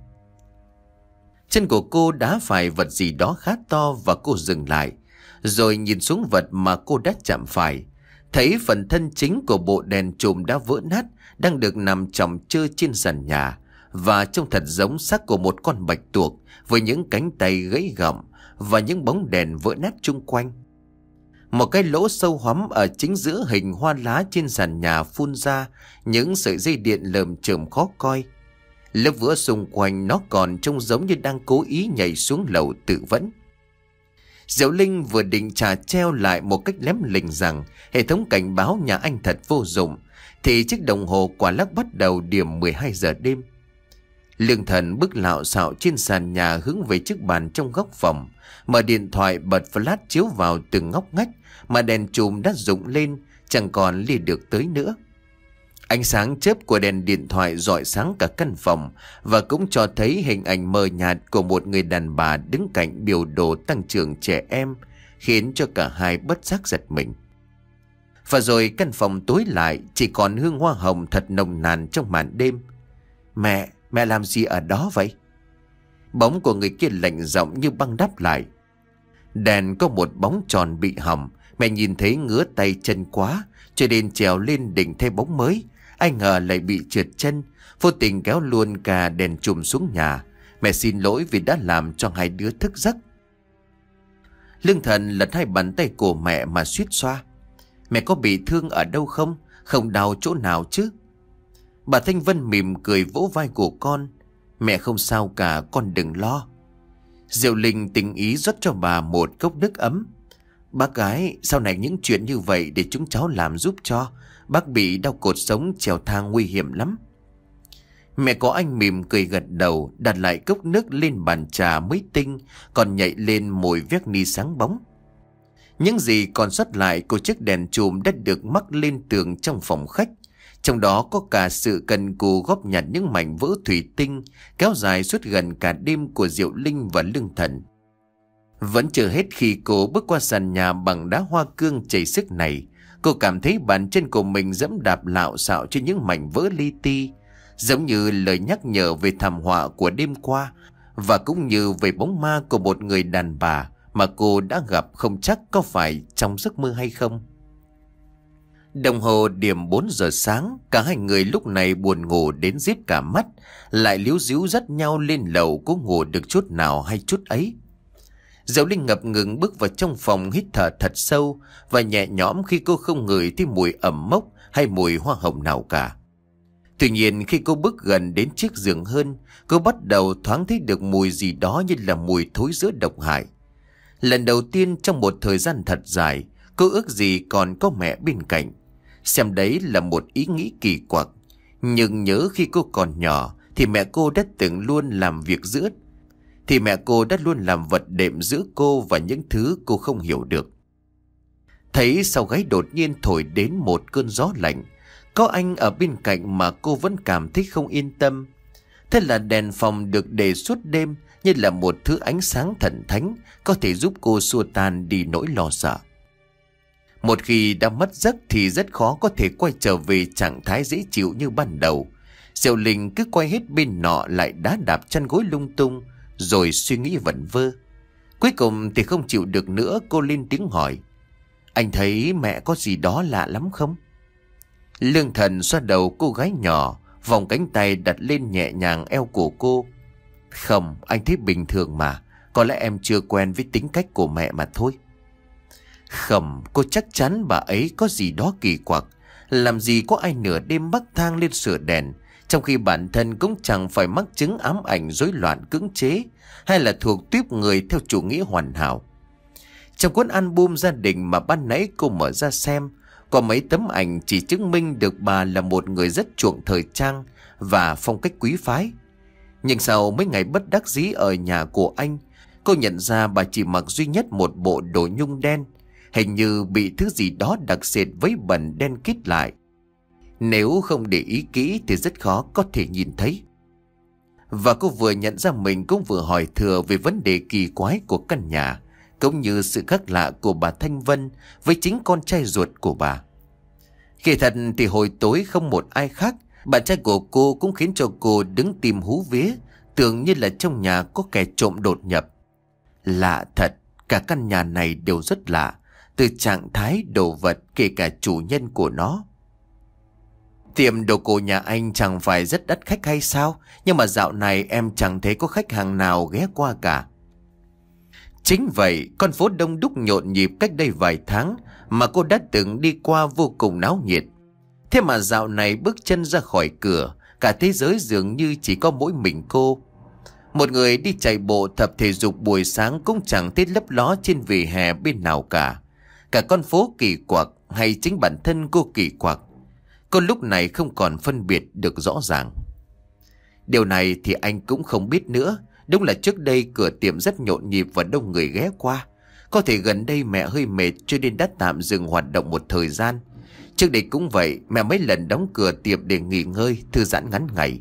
Chân của cô đá phải vật gì đó khá to và cô dừng lại, rồi nhìn xuống vật mà cô đã chạm phải. Thấy phần thân chính của bộ đèn chùm đã vỡ nát, đang được nằm chồng chơ trên sàn nhà, và trông thật giống xác của một con bạch tuộc với những cánh tay gãy gọng và những bóng đèn vỡ nát chung quanh. Một cái lỗ sâu hoắm ở chính giữa hình hoa lá trên sàn nhà phun ra những sợi dây điện lởm chởm khó coi. Lớp vữa xung quanh nó còn trông giống như đang cố ý nhảy xuống lầu tự vẫn. Diệu Linh vừa định trả treo lại một cách lém lỉnh rằng hệ thống cảnh báo nhà anh thật vô dụng, thì chiếc đồng hồ quả lắc bắt đầu điểm mười hai giờ đêm. Lương Thần bước lạo xạo trên sàn nhà hướng về chiếc bàn trong góc phòng, mở điện thoại bật flash chiếu vào từng ngóc ngách mà đèn chùm đã rụng lên, chẳng còn lia được tới nữa. Ánh sáng chớp của đèn điện thoại rọi sáng cả căn phòng và cũng cho thấy hình ảnh mờ nhạt của một người đàn bà đứng cạnh biểu đồ tăng trưởng trẻ em, khiến cho cả hai bất giác giật mình. Và rồi căn phòng tối lại, chỉ còn hương hoa hồng thật nồng nàn trong màn đêm. Mẹ, mẹ làm gì ở đó vậy? Bóng của người kia lạnh giọng như băng đáp lại. Đèn có một bóng tròn bị hỏng, mẹ nhìn thấy ngứa tay chân quá, cho nên trèo lên định thay bóng mới. Anh ngờ lại bị trượt chân, vô tình kéo luôn cả đèn chùm xuống nhà. Mẹ xin lỗi vì đã làm cho hai đứa thức giấc. Lương Thần lật hai bàn tay của mẹ mà suýt xoa. Mẹ có bị thương ở đâu không? Không đau chỗ nào chứ? Bà Thanh Vân mỉm cười vỗ vai của con. Mẹ không sao cả, con đừng lo. Diệu Linh tình ý rót cho bà một cốc nước ấm. Bác gái, sau này những chuyện như vậy để chúng cháu làm giúp cho. Bác bị đau cột sống trèo thang nguy hiểm lắm. Mẹ có anh mỉm cười gật đầu, đặt lại cốc nước lên bàn trà mới tinh, còn nhảy lên mùi vét ni sáng bóng. Những gì còn sót lại của chiếc đèn chùm đã được mắc lên tường trong phòng khách. Trong đó có cả sự cần cù góp nhặt những mảnh vỡ thủy tinh kéo dài suốt gần cả đêm của Diệu Linh và Lương Thần. Vẫn chưa hết khi cô bước qua sàn nhà bằng đá hoa cương chảy sức này, cô cảm thấy bàn chân của mình dẫm đạp lạo xạo trên những mảnh vỡ li ti, giống như lời nhắc nhở về thảm họa của đêm qua, và cũng như về bóng ma của một người đàn bà mà cô đã gặp không chắc có phải trong giấc mơ hay không. Đồng hồ điểm bốn giờ sáng, cả hai người lúc này buồn ngủ đến díp cả mắt, lại líu díu dắt nhau lên lầu, có ngủ được chút nào hay chút ấy. Diệu Linh ngập ngừng bước vào trong phòng, hít thở thật sâu và nhẹ nhõm khi cô không ngửi thấy mùi ẩm mốc hay mùi hoa hồng nào cả. Tuy nhiên khi cô bước gần đến chiếc giường hơn, cô bắt đầu thoáng thấy được mùi gì đó như là mùi thối rữa độc hại. Lần đầu tiên trong một thời gian thật dài, cô ước gì còn có mẹ bên cạnh. Xem đấy là một ý nghĩ kỳ quặc, nhưng nhớ khi cô còn nhỏ thì mẹ cô đã từng luôn làm việc giữa Thì mẹ cô đã luôn làm vật đệm giữa cô và những thứ cô không hiểu được. Thấy sau gáy đột nhiên thổi đến một cơn gió lạnh, có anh ở bên cạnh mà cô vẫn cảm thấy không yên tâm. Thế là đèn phòng được để suốt đêm như là một thứ ánh sáng thần thánh, có thể giúp cô xua tan đi nỗi lo sợ. Một khi đã mất giấc thì rất khó có thể quay trở về trạng thái dễ chịu như ban đầu. Diệu Linh cứ quay hết bên nọ lại đá đạp chăn gối lung tung, rồi suy nghĩ vẩn vơ. Cuối cùng thì không chịu được nữa, cô lên tiếng hỏi. Anh thấy mẹ có gì đó lạ lắm không? Lương Thần xoa đầu cô gái nhỏ, vòng cánh tay đặt lên nhẹ nhàng eo của cô. Không, anh thấy bình thường mà. Có lẽ em chưa quen với tính cách của mẹ mà thôi. Không, cô chắc chắn bà ấy có gì đó kỳ quặc. Làm gì có ai nửa đêm bắc thang lên sửa đèn, trong khi bản thân cũng chẳng phải mắc chứng ám ảnh rối loạn cưỡng chế hay là thuộc tuýp người theo chủ nghĩa hoàn hảo. Trong cuốn album gia đình mà ban nãy cô mở ra xem, có mấy tấm ảnh chỉ chứng minh được bà là một người rất chuộng thời trang và phong cách quý phái. Nhưng sau mấy ngày bất đắc dĩ ở nhà của anh, cô nhận ra bà chỉ mặc duy nhất một bộ đồ nhung đen, hình như bị thứ gì đó đặc sệt vấy bẩn đen kít lại. Nếu không để ý kỹ thì rất khó có thể nhìn thấy. Và cô vừa nhận ra mình cũng vừa hỏi thừa về vấn đề kỳ quái của căn nhà, cũng như sự khác lạ của bà Thanh Vân với chính con trai ruột của bà. Kể thật thì hồi tối không một ai khác, bạn trai của cô cũng khiến cho cô đứng tìm hú vía, tưởng như là trong nhà có kẻ trộm đột nhập. Lạ thật, cả căn nhà này đều rất lạ, từ trạng thái, đồ vật, kể cả chủ nhân của nó. Tiệm đồ cổ nhà anh chẳng phải rất đắt khách hay sao? Nhưng mà dạo này em chẳng thấy có khách hàng nào ghé qua cả. Chính vậy, con phố đông đúc nhộn nhịp cách đây vài tháng mà cô đã từng đi qua vô cùng náo nhiệt. Thế mà dạo này bước chân ra khỏi cửa, cả thế giới dường như chỉ có mỗi mình cô. Một người đi chạy bộ tập thể dục buổi sáng cũng chẳng thấy lấp ló trên vỉa hè bên nào cả. Cả con phố kỳ quặc hay chính bản thân cô kỳ quặc, cô lúc này không còn phân biệt được rõ ràng. Điều này thì anh cũng không biết nữa. Đúng là trước đây cửa tiệm rất nhộn nhịp và đông người ghé qua. Có thể gần đây mẹ hơi mệt cho nên đã tạm dừng hoạt động một thời gian. Trước đây cũng vậy, mẹ mấy lần đóng cửa tiệm để nghỉ ngơi, thư giãn ngắn ngày.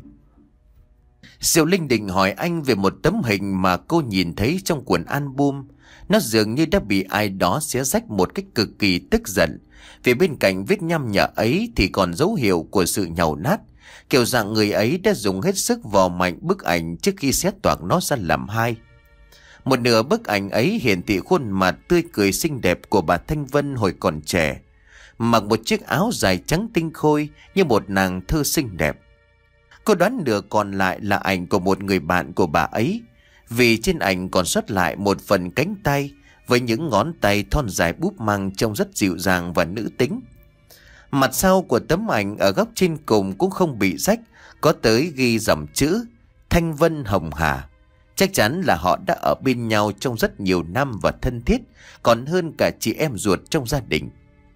Diệu Linh định hỏi anh về một tấm hình mà cô nhìn thấy trong cuốn album. Nó dường như đã bị ai đó xé rách một cách cực kỳ tức giận. Vì bên cạnh vết nhăm nhở ấy thì còn dấu hiệu của sự nhàu nát, kiểu dạng người ấy đã dùng hết sức vò mạnh bức ảnh trước khi xé toạc nó ra làm hai. Một nửa bức ảnh ấy hiển thị khuôn mặt tươi cười xinh đẹp của bà Thanh Vân hồi còn trẻ, mặc một chiếc áo dài trắng tinh khôi như một nàng thơ xinh đẹp. Cô đoán nửa còn lại là ảnh của một người bạn của bà ấy, vì trên ảnh còn sót lại một phần cánh tay với những ngón tay thon dài búp măng trông rất dịu dàng và nữ tính. Mặt sau của tấm ảnh ở góc trên cùng cũng không bị rách, có tới ghi dòng chữ Thanh Vân Hồng Hà. Chắc chắn là họ đã ở bên nhau trong rất nhiều năm và thân thiết, còn hơn cả chị em ruột trong gia đình.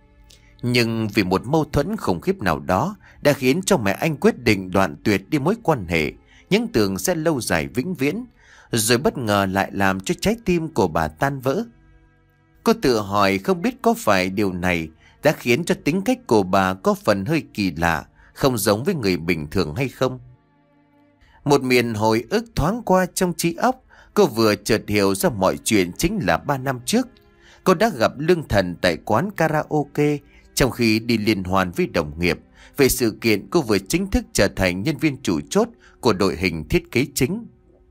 Nhưng vì một mâu thuẫn khủng khiếp nào đó đã khiến cho mẹ anh quyết định đoạn tuyệt đi mối quan hệ, những tưởng sẽ lâu dài vĩnh viễn, rồi bất ngờ lại làm cho trái tim của bà tan vỡ. Cô tự hỏi không biết có phải điều này đã khiến cho tính cách của bà có phần hơi kỳ lạ, không giống với người bình thường hay không. Một miền hồi ức thoáng qua trong trí óc, cô vừa chợt hiểu ra mọi chuyện chính là ba năm trước. Cô đã gặp Lương Thần tại quán karaoke trong khi đi liên hoan với đồng nghiệp về sự kiện cô vừa chính thức trở thành nhân viên chủ chốt của đội hình thiết kế chính.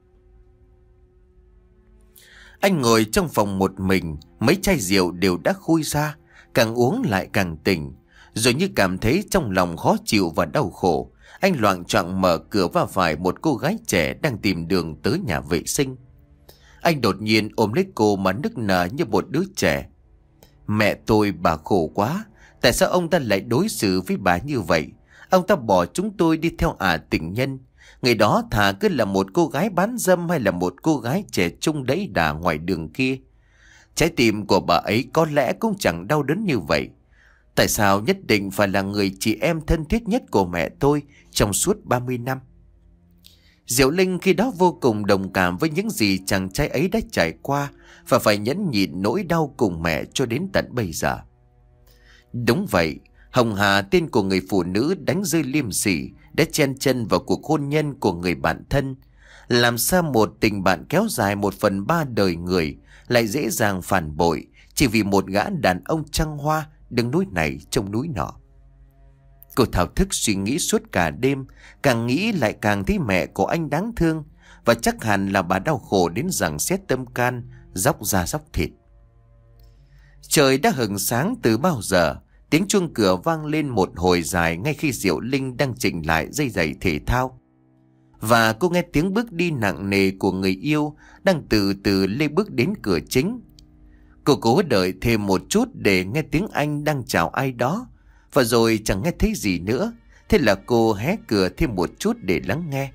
Anh ngồi trong phòng một mình, mấy chai rượu đều đã khui ra, càng uống lại càng tỉnh. Rồi như cảm thấy trong lòng khó chịu và đau khổ, anh loạng choạng mở cửa va phải một cô gái trẻ đang tìm đường tới nhà vệ sinh. Anh đột nhiên ôm lấy cô mà nức nở như một đứa trẻ. Mẹ tôi bà khổ quá, tại sao ông ta lại đối xử với bà như vậy? Ông ta bỏ chúng tôi đi theo ả tình nhân. Người đó thà cứ là một cô gái bán dâm hay là một cô gái trẻ trung đẫy đà ngoài đường kia. Trái tim của bà ấy có lẽ cũng chẳng đau đớn như vậy. Tại sao nhất định phải là người chị em thân thiết nhất của mẹ tôi trong suốt ba mươi năm? Diệu Linh khi đó vô cùng đồng cảm với những gì chàng trai ấy đã trải qua và phải nhẫn nhịn nỗi đau cùng mẹ cho đến tận bây giờ. Đúng vậy, Hồng Hà, tên của người phụ nữ đánh rơi liêm sỉ, đã chen chân vào cuộc hôn nhân của người bạn thân. Làm sao một tình bạn kéo dài một phần ba đời người lại dễ dàng phản bội chỉ vì một gã đàn ông trăng hoa đứng núi này trông núi nọ. Cô thao thức suy nghĩ suốt cả đêm, càng nghĩ lại càng thấy mẹ của anh đáng thương, và chắc hẳn là bà đau khổ đến rằng xét tâm can, róc da róc thịt. Trời đã hừng sáng từ bao giờ, tiếng chuông cửa vang lên một hồi dài ngay khi Diệu Linh đang chỉnh lại dây giày thể thao. Và cô nghe tiếng bước đi nặng nề của người yêu đang từ từ lê bước đến cửa chính. Cô cố đợi thêm một chút để nghe tiếng anh đang chào ai đó, và rồi chẳng nghe thấy gì nữa Thế là cô hé cửa thêm một chút để lắng nghe.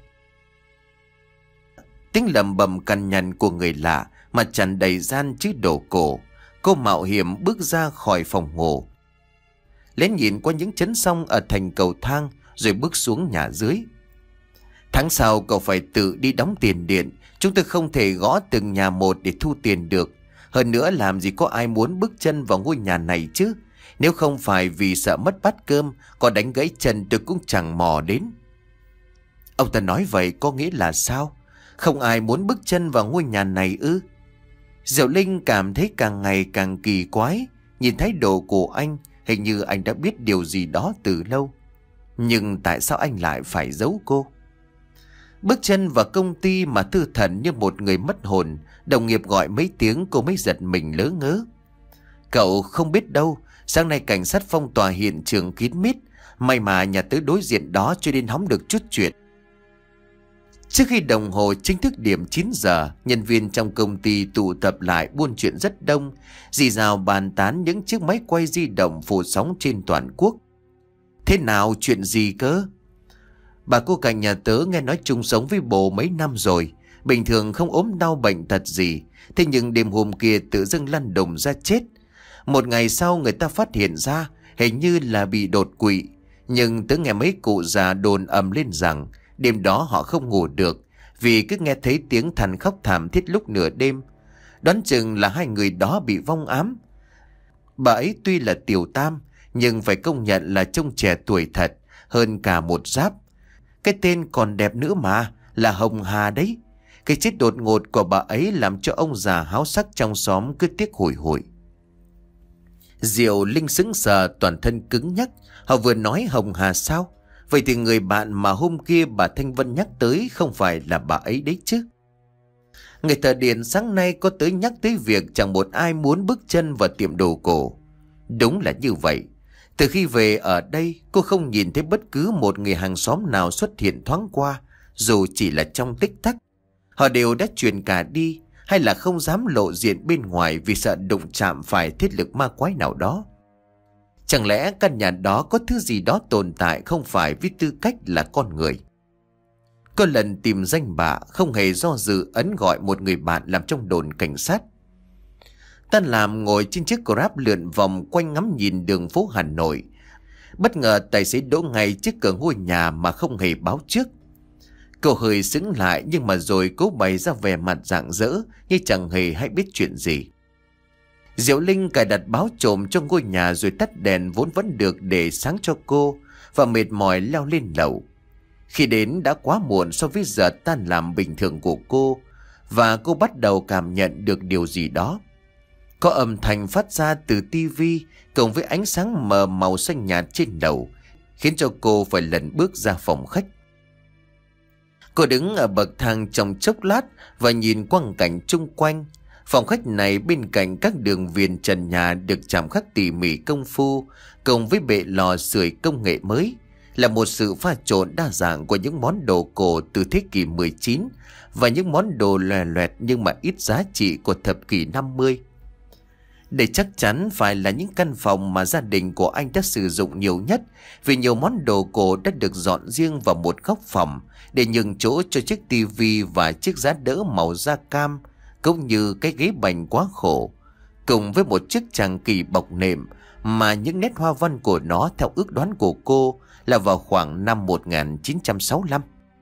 Tiếng lầm bầm cằn nhằn của người lạ mà tràn đầy gian chứ đồ cổ. Cô mạo hiểm bước ra khỏi phòng ngủ, lén nhìn qua những chấn song ở thành cầu thang, rồi bước xuống nhà dưới. Tháng sau cậu phải tự đi đóng tiền điện. Chúng tôi không thể gõ từng nhà một để thu tiền được. Hơn nữa làm gì có ai muốn bước chân vào ngôi nhà này chứ. Nếu không phải vì sợ mất bát cơm, có đánh gãy chân tôi cũng chẳng mò đến. Ông ta nói vậy có nghĩa là sao? Không ai muốn bước chân vào ngôi nhà này ư? Diệu Linh cảm thấy càng ngày càng kỳ quái. Nhìn thái độ của anh, hình như anh đã biết điều gì đó từ lâu. Nhưng tại sao anh lại phải giấu cô? Bước chân vào công ty mà thư thần như một người mất hồn. Đồng nghiệp gọi mấy tiếng cô mới giật mình lớ ngớ. Cậu không biết đâu, sáng nay cảnh sát phong tỏa hiện trường kín mít. May mà nhà tớ đối diện đó cho nên hóng được chút chuyện. Trước khi đồng hồ chính thức điểm chín giờ, nhân viên trong công ty tụ tập lại buôn chuyện rất đông, rì rào bàn tán những chiếc máy quay di động phủ sóng trên toàn quốc. Thế nào, chuyện gì cơ? Bà cô cạnh nhà tớ nghe nói chung sống với bố mấy năm rồi, bình thường không ốm đau bệnh tật gì. Thế nhưng đêm hôm kia tự dưng lăn đùng ra chết. Một ngày sau người ta phát hiện ra hình như là bị đột quỵ. Nhưng tớ nghe mấy cụ già đồn ầm lên rằng đêm đó họ không ngủ được vì cứ nghe thấy tiếng than khóc thảm thiết lúc nửa đêm. Đoán chừng là hai người đó bị vong ám. Bà ấy tuy là tiểu tam nhưng phải công nhận là trông trẻ tuổi thật, hơn cả một giáp. Cái tên còn đẹp nữa mà, là Hồng Hà đấy. Cái chết đột ngột của bà ấy làm cho ông già háo sắc trong xóm cứ tiếc hủi hủi. Diệu Linh sững sờ, toàn thân cứng nhắc. Họ vừa nói Hồng Hà sao? Vậy thì người bạn mà hôm kia bà Thanh Vân nhắc tới không phải là bà ấy đấy chứ? Người thợ điện sáng nay có tới nhắc tới việc chẳng một ai muốn bước chân vào tiệm đồ cổ. Đúng là như vậy. Từ khi về ở đây, cô không nhìn thấy bất cứ một người hàng xóm nào xuất hiện thoáng qua, dù chỉ là trong tích tắc. Họ đều đã chuyển cả đi, hay là không dám lộ diện bên ngoài vì sợ đụng chạm phải thiết lực ma quái nào đó. Chẳng lẽ căn nhà đó có thứ gì đó tồn tại không phải với tư cách là con người? Có lần tìm danh bạ, không hề do dự ấn gọi một người bạn làm trong đồn cảnh sát. Tan làm ngồi trên chiếc Grab lượn vòng quanh ngắm nhìn đường phố Hà Nội. Bất ngờ tài xế đỗ ngay trước cửa ngôi nhà mà không hề báo trước. Cậu hơi sững lại nhưng mà rồi cố bày ra vẻ mặt rạng rỡ như chẳng hề hay biết chuyện gì. Diệu Linh cài đặt báo trộm cho ngôi nhà rồi tắt đèn vốn vẫn được để sáng cho cô và mệt mỏi leo lên lầu. Khi đến đã quá muộn so với giờ tan làm bình thường của cô và cô bắt đầu cảm nhận được điều gì đó. Có âm thanh phát ra từ tivi cộng với ánh sáng mờ màu xanh nhạt trên đầu khiến cho cô phải lần bước ra phòng khách. Cô đứng ở bậc thang trong chốc lát và nhìn quang cảnh chung quanh. Phòng khách này bên cạnh các đường viền trần nhà được chạm khắc tỉ mỉ công phu cộng với bệ lò sưởi công nghệ mới, là một sự pha trộn đa dạng của những món đồ cổ từ thế kỷ mười chín và những món đồ lòe loẹt nhưng mà ít giá trị của thập kỷ năm mươi. Đây chắc chắn phải là những căn phòng mà gia đình của anh đã sử dụng nhiều nhất, vì nhiều món đồ cổ đã được dọn riêng vào một góc phòng để nhường chỗ cho chiếc tivi và chiếc giá đỡ màu da cam, cũng như cái ghế bành quá khổ, cùng với một chiếc tràng kỳ bọc nệm mà những nét hoa văn của nó theo ước đoán của cô là vào khoảng năm một nghìn chín trăm sáu mươi lăm.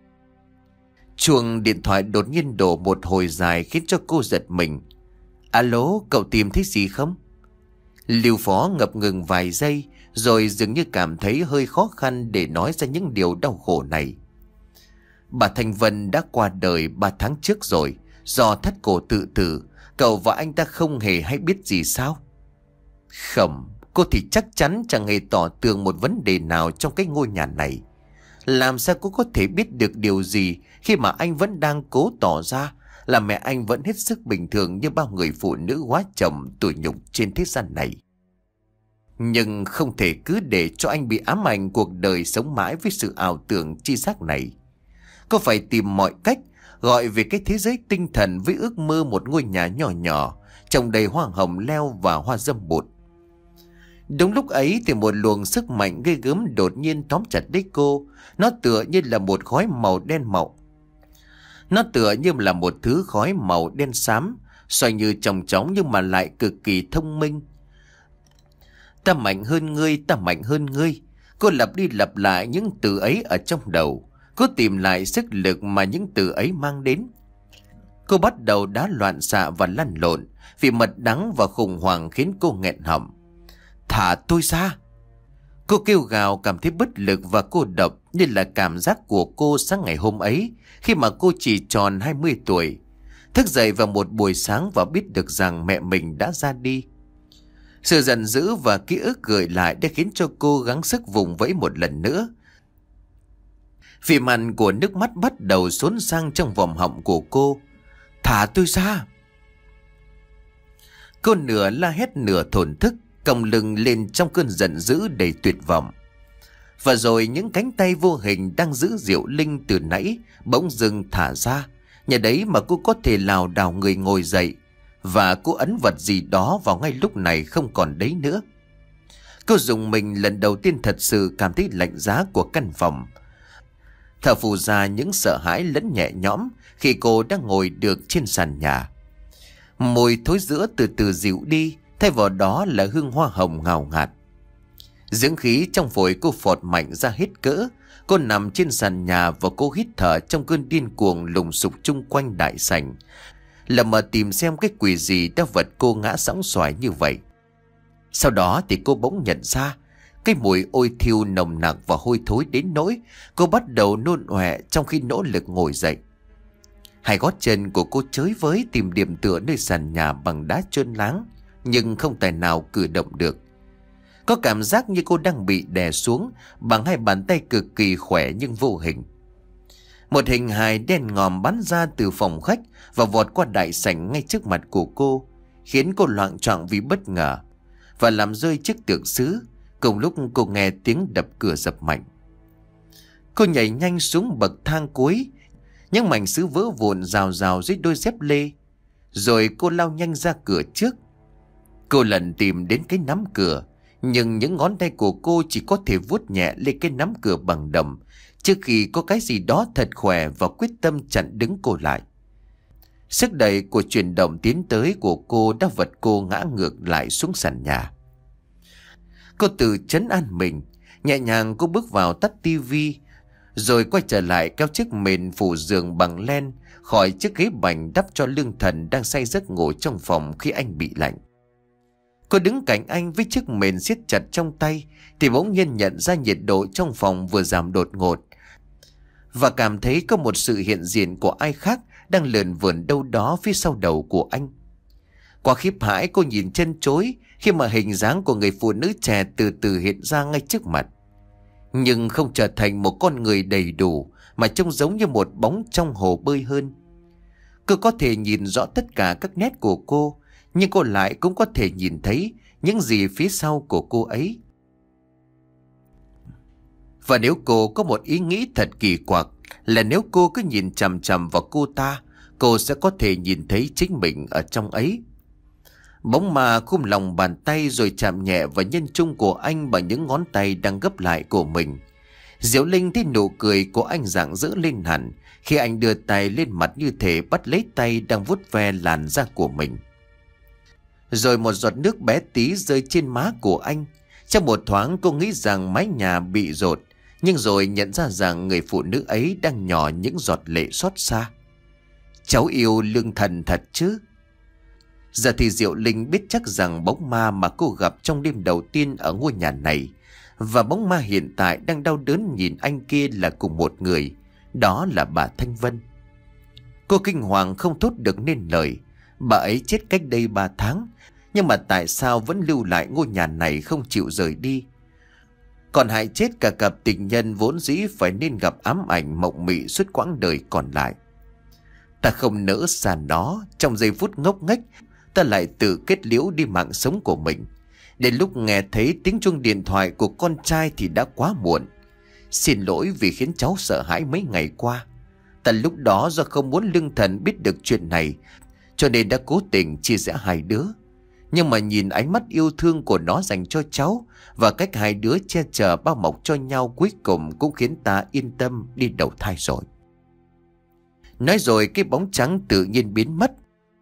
Chuông điện thoại đột nhiên đổ một hồi dài khiến cho cô giật mình. Alo, cậu tìm thấy gì không? Lưu Phó ngập ngừng vài giây rồi dường như cảm thấy hơi khó khăn để nói ra những điều đau khổ này. Bà Thanh Vân đã qua đời ba tháng trước rồi, do thắt cổ tự tử. Cậu và anh ta không hề hay biết gì sao? Không, cô thì chắc chắn chẳng hề tỏ tường một vấn đề nào trong cái ngôi nhà này. Làm sao cô có thể biết được điều gì khi mà anh vẫn đang cố tỏ ra là mẹ anh vẫn hết sức bình thường như bao người phụ nữ hóa chồng tủi nhục trên thế gian này? Nhưng không thể cứ để cho anh bị ám ảnh cuộc đời sống mãi với sự ảo tưởng chi giác này. Cô phải tìm mọi cách gọi về cái thế giới tinh thần với ước mơ một ngôi nhà nhỏ nhỏ trồng đầy hoa hồng leo và hoa dâm bụt. Đúng lúc ấy thì một luồng sức mạnh ghê gớm đột nhiên tóm chặt lấy cô. Nó tựa như là một khói màu đen màu. Nó tựa như là một thứ khói màu đen xám, xoay như chòng chóng nhưng mà lại cực kỳ thông minh. Ta mạnh hơn ngươi, ta mạnh hơn ngươi. Cô lặp đi lặp lại những từ ấy ở trong đầu. Cô tìm lại sức lực mà những từ ấy mang đến. Cô bắt đầu đá loạn xạ và lăn lộn, vì mật đắng và khủng hoảng khiến cô nghẹn họng. Thả tôi ra! Cô kêu gào cảm thấy bất lực và cô độc, như là cảm giác của cô sáng ngày hôm ấy, khi mà cô chỉ tròn hai mươi tuổi. Thức dậy vào một buổi sáng và biết được rằng mẹ mình đã ra đi. Sự giận dữ và ký ức gợi lại đã khiến cho cô gắng sức vùng vẫy một lần nữa. Vì màn của nước mắt bắt đầu xốn sang trong vòm họng của cô. Thả tôi ra! Cô nửa la hét nửa thổn thức, còng lưng lên trong cơn giận dữ đầy tuyệt vọng. Và rồi những cánh tay vô hình đang giữ Diệu Linh từ nãy bỗng dưng thả ra. Nhờ đấy mà cô có thể lảo đảo người ngồi dậy, và cô ấn vật gì đó vào ngay lúc này không còn đấy nữa. Cô dùng mình lần đầu tiên thật sự cảm thấy lạnh giá của căn phòng. Thở phù ra những sợ hãi lẫn nhẹ nhõm khi cô đang ngồi được trên sàn nhà. Mùi thối rữa từ từ dịu đi, thay vào đó là hương hoa hồng ngào ngạt. Dưỡng khí trong phổi cô phọt mạnh ra hết cỡ. Cô nằm trên sàn nhà và cô hít thở trong cơn điên cuồng lùng sục chung quanh đại sảnh, lờ mờ tìm xem cái quỷ gì đã vật cô ngã sóng xoài như vậy. Sau đó thì cô bỗng nhận ra cái mùi ôi thiêu nồng nặc và hôi thối đến nỗi cô bắt đầu nôn ọe trong khi nỗ lực ngồi dậy. Hai gót chân của cô chới với tìm điểm tựa nơi sàn nhà bằng đá trơn láng, nhưng không tài nào cử động được. Có cảm giác như cô đang bị đè xuống bằng hai bàn tay cực kỳ khỏe nhưng vô hình. Một hình hài đen ngòm bắn ra từ phòng khách và vọt qua đại sảnh ngay trước mặt của cô, khiến cô loạng choạng vì bất ngờ và làm rơi chiếc tượng sứ. Cùng lúc cô nghe tiếng đập cửa dập mạnh. Cô nhảy nhanh xuống bậc thang cuối, những mảnh sứ vỡ vụn rào rào dưới đôi dép lê. Rồi cô lao nhanh ra cửa trước. Cô lần tìm đến cái nắm cửa, nhưng những ngón tay của cô chỉ có thể vuốt nhẹ lên cái nắm cửa bằng đầm, trước khi có cái gì đó thật khỏe và quyết tâm chặn đứng cô lại. Sức đẩy của chuyển động tiến tới của cô đã vật cô ngã ngược lại xuống sàn nhà. Cô tự trấn an mình, nhẹ nhàng cô bước vào tắt tivi, rồi quay trở lại kéo chiếc mền phủ giường bằng len khỏi chiếc ghế bành đắp cho Lương Thần đang say giấc ngủ trong phòng khi anh bị lạnh. Cô đứng cạnh anh với chiếc mền siết chặt trong tay thì bỗng nhiên nhận ra nhiệt độ trong phòng vừa giảm đột ngột, và cảm thấy có một sự hiện diện của ai khác đang lượn vườn đâu đó phía sau đầu của anh. Qua khiếp hãi, cô nhìn chân chối khi mà hình dáng của người phụ nữ trẻ từ từ hiện ra ngay trước mặt, nhưng không trở thành một con người đầy đủ mà trông giống như một bóng trong hồ bơi hơn. Cô có thể nhìn rõ tất cả các nét của cô, nhưng cô lại cũng có thể nhìn thấy những gì phía sau của cô ấy. Và nếu cô có một ý nghĩ thật kỳ quặc là nếu cô cứ nhìn chằm chằm vào cô ta, cô sẽ có thể nhìn thấy chính mình ở trong ấy. Bóng ma khum lòng bàn tay rồi chạm nhẹ vào nhân trung của anh bằng những ngón tay đang gấp lại của mình. Diệu Linh thấy nụ cười của anh rạng rỡ lên hẳn khi anh đưa tay lên mặt như thể bắt lấy tay đang vuốt ve làn da của mình. Rồi một giọt nước bé tí rơi trên má của anh. Trong một thoáng cô nghĩ rằng mái nhà bị dột, nhưng rồi nhận ra rằng người phụ nữ ấy đang nhỏ những giọt lệ xót xa. Cháu yêu Lương Thần thật chứ? Giờ thì Diệu Linh biết chắc rằng bóng ma mà cô gặp trong đêm đầu tiên ở ngôi nhà này và bóng ma hiện tại đang đau đớn nhìn anh kia là cùng một người. Đó là bà Thanh Vân. Cô kinh hoàng không thốt được nên lời. Bà ấy chết cách đây ba tháng, nhưng mà tại sao vẫn lưu lại ngôi nhà này không chịu rời đi? Còn hại chết cả cặp tình nhân vốn dĩ phải nên gặp ám ảnh mộng mị suốt quãng đời còn lại. Ta không nỡ xa nó. Trong giây phút ngốc nghếch, ta lại tự kết liễu đi mạng sống của mình. Đến lúc nghe thấy tiếng chuông điện thoại của con trai thì đã quá muộn. Xin lỗi vì khiến cháu sợ hãi mấy ngày qua. Ta lúc đó do không muốn Lương Thần biết được chuyện này, cho nên đã cố tình chia rẽ hai đứa. Nhưng mà nhìn ánh mắt yêu thương của nó dành cho cháu và cách hai đứa che chở bao bọc cho nhau, cuối cùng cũng khiến ta yên tâm đi đầu thai rồi. Nói rồi cái bóng trắng tự nhiên biến mất.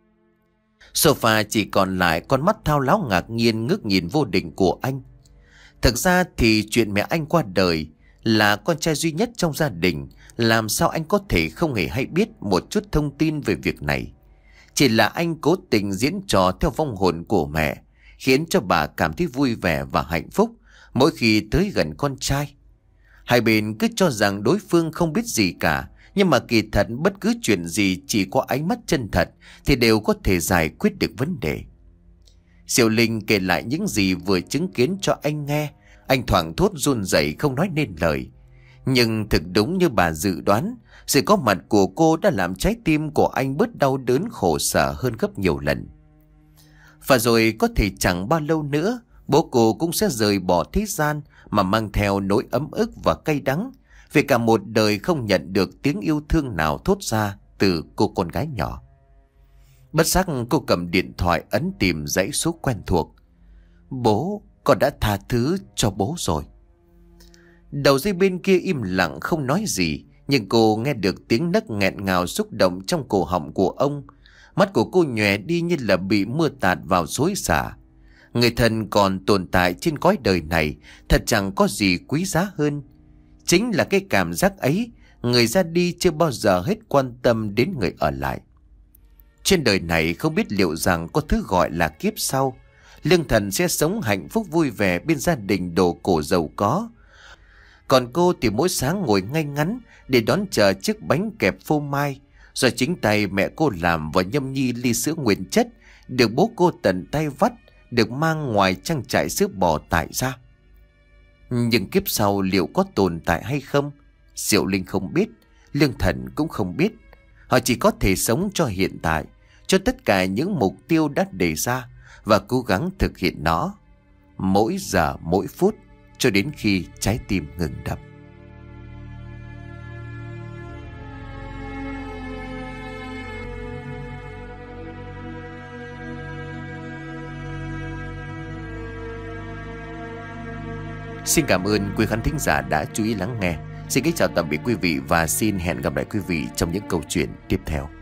Sophia chỉ còn lại con mắt thao láo ngạc nhiên ngước nhìn Vô Định của anh. Thực ra thì chuyện mẹ anh qua đời, là con trai duy nhất trong gia đình, làm sao anh có thể không hề hay biết một chút thông tin về việc này. Chỉ là anh cố tình diễn trò theo vong hồn của mẹ, khiến cho bà cảm thấy vui vẻ và hạnh phúc mỗi khi tới gần con trai. Hai bên cứ cho rằng đối phương không biết gì cả, nhưng mà kỳ thật bất cứ chuyện gì chỉ có ánh mắt chân thật thì đều có thể giải quyết được vấn đề. Diệu Linh kể lại những gì vừa chứng kiến cho anh nghe. Anh thoảng thốt run rẩy không nói nên lời. Nhưng thực đúng như bà dự đoán, sự có mặt của cô đã làm trái tim của anh bớt đau đớn khổ sở hơn gấp nhiều lần. Và rồi có thể chẳng bao lâu nữa, bố cô cũng sẽ rời bỏ thế gian mà mang theo nỗi ấm ức và cay đắng, vì cả một đời không nhận được tiếng yêu thương nào thốt ra từ cô con gái nhỏ. Bất giác cô cầm điện thoại ấn tìm dãy số quen thuộc. Bố, con đã tha thứ cho bố rồi. Đầu dây bên kia im lặng không nói gì, nhưng cô nghe được tiếng nấc nghẹn ngào xúc động trong cổ họng của ông. Mắt của cô nhòe đi như là bị mưa tạt vào xối xả. Người thân còn tồn tại trên cõi đời này thật chẳng có gì quý giá hơn. Chính là cái cảm giác ấy, người ra đi chưa bao giờ hết quan tâm đến người ở lại. Trên đời này không biết liệu rằng có thứ gọi là kiếp sau. Lương Thần sẽ sống hạnh phúc vui vẻ bên gia đình đồ cổ giàu có. Còn cô thì mỗi sáng ngồi ngay ngắn để đón chờ chiếc bánh kẹp phô mai do chính tay mẹ cô làm và nhâm nhi ly sữa nguyên chất được bố cô tận tay vắt, được mang ngoài trang trại sữa bò tại gia. Nhưng kiếp sau liệu có tồn tại hay không? Diệu Linh không biết, Lương Thần cũng không biết. Họ chỉ có thể sống cho hiện tại, cho tất cả những mục tiêu đã đề ra và cố gắng thực hiện nó mỗi giờ mỗi phút cho đến khi trái tim ngừng đập. Xin cảm ơn quý khán thính giả đã chú ý lắng nghe. Xin kính chào tạm biệt quý vị và xin hẹn gặp lại quý vị trong những câu chuyện tiếp theo.